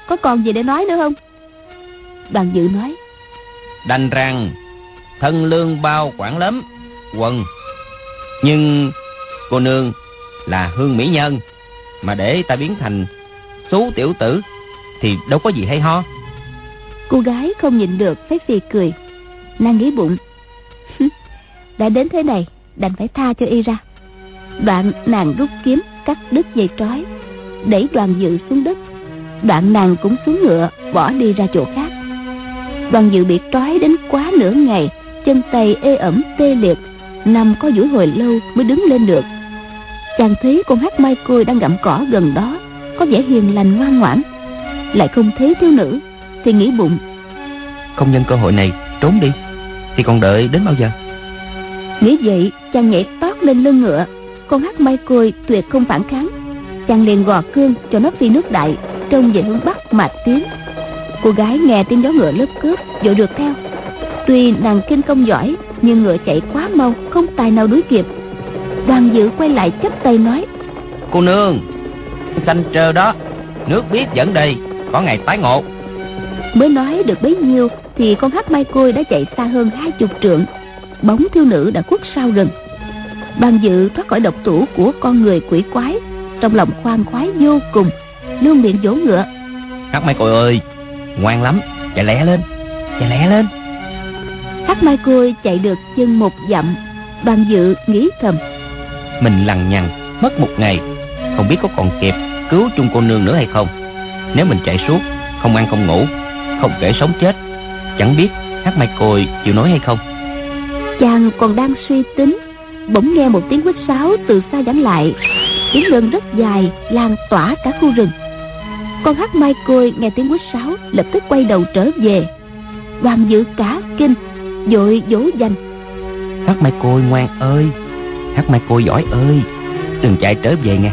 Speaker 3: có còn gì để nói nữa không? Đoàn Dự nói:
Speaker 5: Đành rằng thân lương bao quản lắm quần, nhưng cô nương là hương mỹ nhân, mà để ta biến thành xú tiểu tử thì đâu có gì hay ho.
Speaker 3: Cô gái không nhịn được phải phì cười. Nàng nghĩ bụng: đã đến thế này, đành phải tha cho y ra. Đoạn nàng rút kiếm cắt đứt dây trói, đẩy Đoàn Dự xuống đất. Đoạn nàng cũng xuống ngựa bỏ đi ra chỗ khác. Đoàn Dự bị trói đến quá nửa ngày, chân tay ê ẩm tê liệt, nằm có duỗi hồi lâu mới đứng lên được. Chàng thấy con hắc mai côi đang gặm cỏ gần đó, có vẻ hiền lành ngoan ngoãn, lại không thấy thiếu nữ, thì nghĩ bụng:
Speaker 5: không nhân cơ hội này trốn đi thì còn đợi đến bao giờ?
Speaker 3: Nghĩ vậy, chàng nhảy tót lên lưng ngựa. Con hắc mai côi tuyệt không phản kháng. Chàng liền gò cương cho nó phi nước đại, trông về hướng bắc mà tiến. Cô gái nghe tiếng gió ngựa lớp cướp, vội rượt theo. Tuy nàng kinh công giỏi, nhưng ngựa chạy quá mau, không tài nào đuổi kịp. Đoàn Dự quay lại chắp tay nói:
Speaker 5: Cô nương, xanh trơ đó, nước biết dẫn đây, có ngày tái ngộ.
Speaker 3: Mới nói được bấy nhiêu thì con hắc mai côi đã chạy xa hơn hai chục trượng. Bóng thiếu nữ đã khuất sau rừng. Đoàn Dự thoát khỏi độc thủ của con người quỷ quái, trong lòng khoan khoái vô cùng, luôn miệng vỗ ngựa:
Speaker 5: Hắc mai côi ơi, ngoan lắm, chạy lẹ lên, chạy lẹ lên.
Speaker 3: Hắc mai côi chạy được chân một dặm. Đoàn Dự nghĩ thầm:
Speaker 5: mình lằng nhằng mất một ngày, không biết có còn kịp cứu chung cô nương nữa hay không. Nếu mình chạy suốt, không ăn không ngủ, không kể sống chết, chẳng biết hắc mai côi chịu nói hay không.
Speaker 3: Chàng còn đang suy tính, bỗng nghe một tiếng huýt sáo từ xa vẳng lại. Tiếng lân rất dài, lan tỏa cả khu rừng. Con hắc mai côi nghe tiếng huýt sáo, lập tức quay đầu trở về. Đoàn Dự cả kinh, vội dỗ dành:
Speaker 5: Hắc mai côi ngoan ơi, hắc mai côi giỏi ơi, đừng chạy trở về nghe.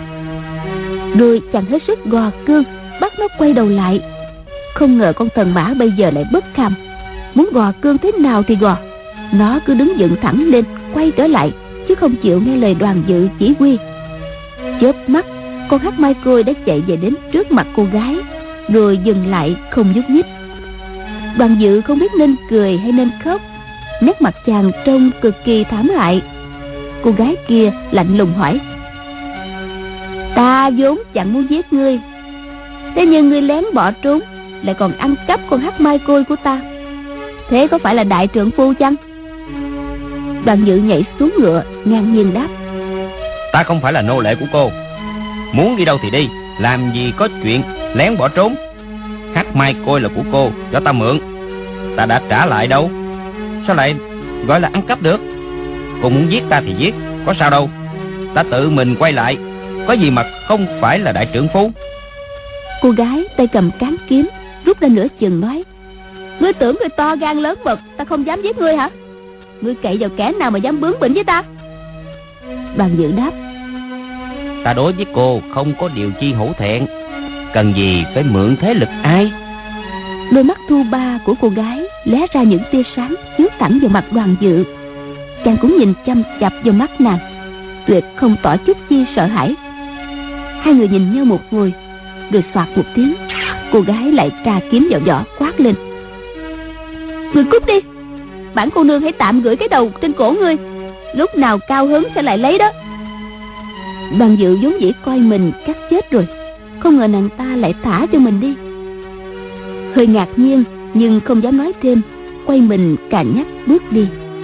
Speaker 3: Rồi chàng hết sức gò cương, bắt nó quay đầu lại. Không ngờ con thần mã bây giờ lại bất kham, muốn gò cương thế nào thì gò. Nó cứ đứng dựng thẳng lên, quay trở lại, chứ không chịu nghe lời Đoàn Dự chỉ huy. Chớp mắt, con hắc mai côi đã chạy về đến trước mặt cô gái, rồi dừng lại không nhúc nhích. Đoàn Dự không biết nên cười hay nên khóc. Nét mặt chàng trông cực kỳ thảm hại. Cô gái kia lạnh lùng hỏi: ta vốn chẳng muốn giết ngươi, thế nhưng ngươi lén bỏ trốn, lại còn ăn cắp con hắc mai côi của ta, thế có phải là đại trượng phu chăng? Đoàn Dự nhảy xuống ngựa, ngang nhiên đáp:
Speaker 5: ta không phải là nô lệ của cô, muốn đi đâu thì đi, làm gì có chuyện lén bỏ trốn. Hắc mai côi là của cô, do ta mượn, ta đã trả lại đâu, sao lại gọi là ăn cắp được? Cô muốn giết ta thì giết, có sao đâu, ta tự mình quay lại, có gì mà không phải là đại trượng phu.
Speaker 3: Cô gái tay cầm cán kiếm, rút ra nửa chừng nói: ngươi tưởng ngươi to gan lớn mật, ta không dám giết ngươi hả? Ngươi cậy vào kẻ nào mà dám bướng bỉnh với ta? Đoàn Dự đáp:
Speaker 5: ta đối với cô không có điều chi hổ thẹn, cần gì phải mượn thế lực ai.
Speaker 3: Đôi mắt thu ba của cô gái lóe ra những tia sáng chiếu thẳng vào mặt Đoàn Dự. Chàng cũng nhìn chăm chặp vào mắt nàng, tuyệt không tỏ chút chi sợ hãi. Hai người nhìn nhau một hồi, rồi soạt một tiếng, cô gái lại tra kiếm vào vỏ quát lên: ngươi cút đi, bản cô nương hãy tạm gửi cái đầu trên cổ ngươi, lúc nào cao hứng sẽ lại lấy đó. Đoàn Dự vốn dĩ coi mình cắt chết rồi, không ngờ nàng ta lại thả cho mình đi. Hơi ngạc nhiên nhưng không dám nói thêm, quay mình cà nhắc bước đi.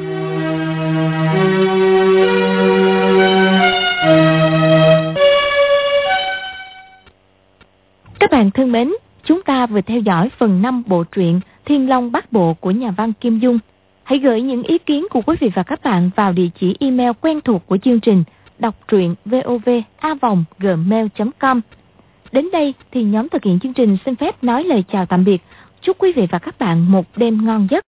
Speaker 1: Các bạn thân mến, chúng ta vừa theo dõi phần năm bộ truyện Thiên Long Bát Bộ của nhà văn Kim Dung. Hãy gửi những ý kiến của quý vị và các bạn vào địa chỉ email quen thuộc của chương trình đọc truyện vov a vòng gmail chấm com. Đến đây thì nhóm thực hiện chương trình xin phép nói lời chào tạm biệt. Chúc quý vị và các bạn một đêm ngon giấc.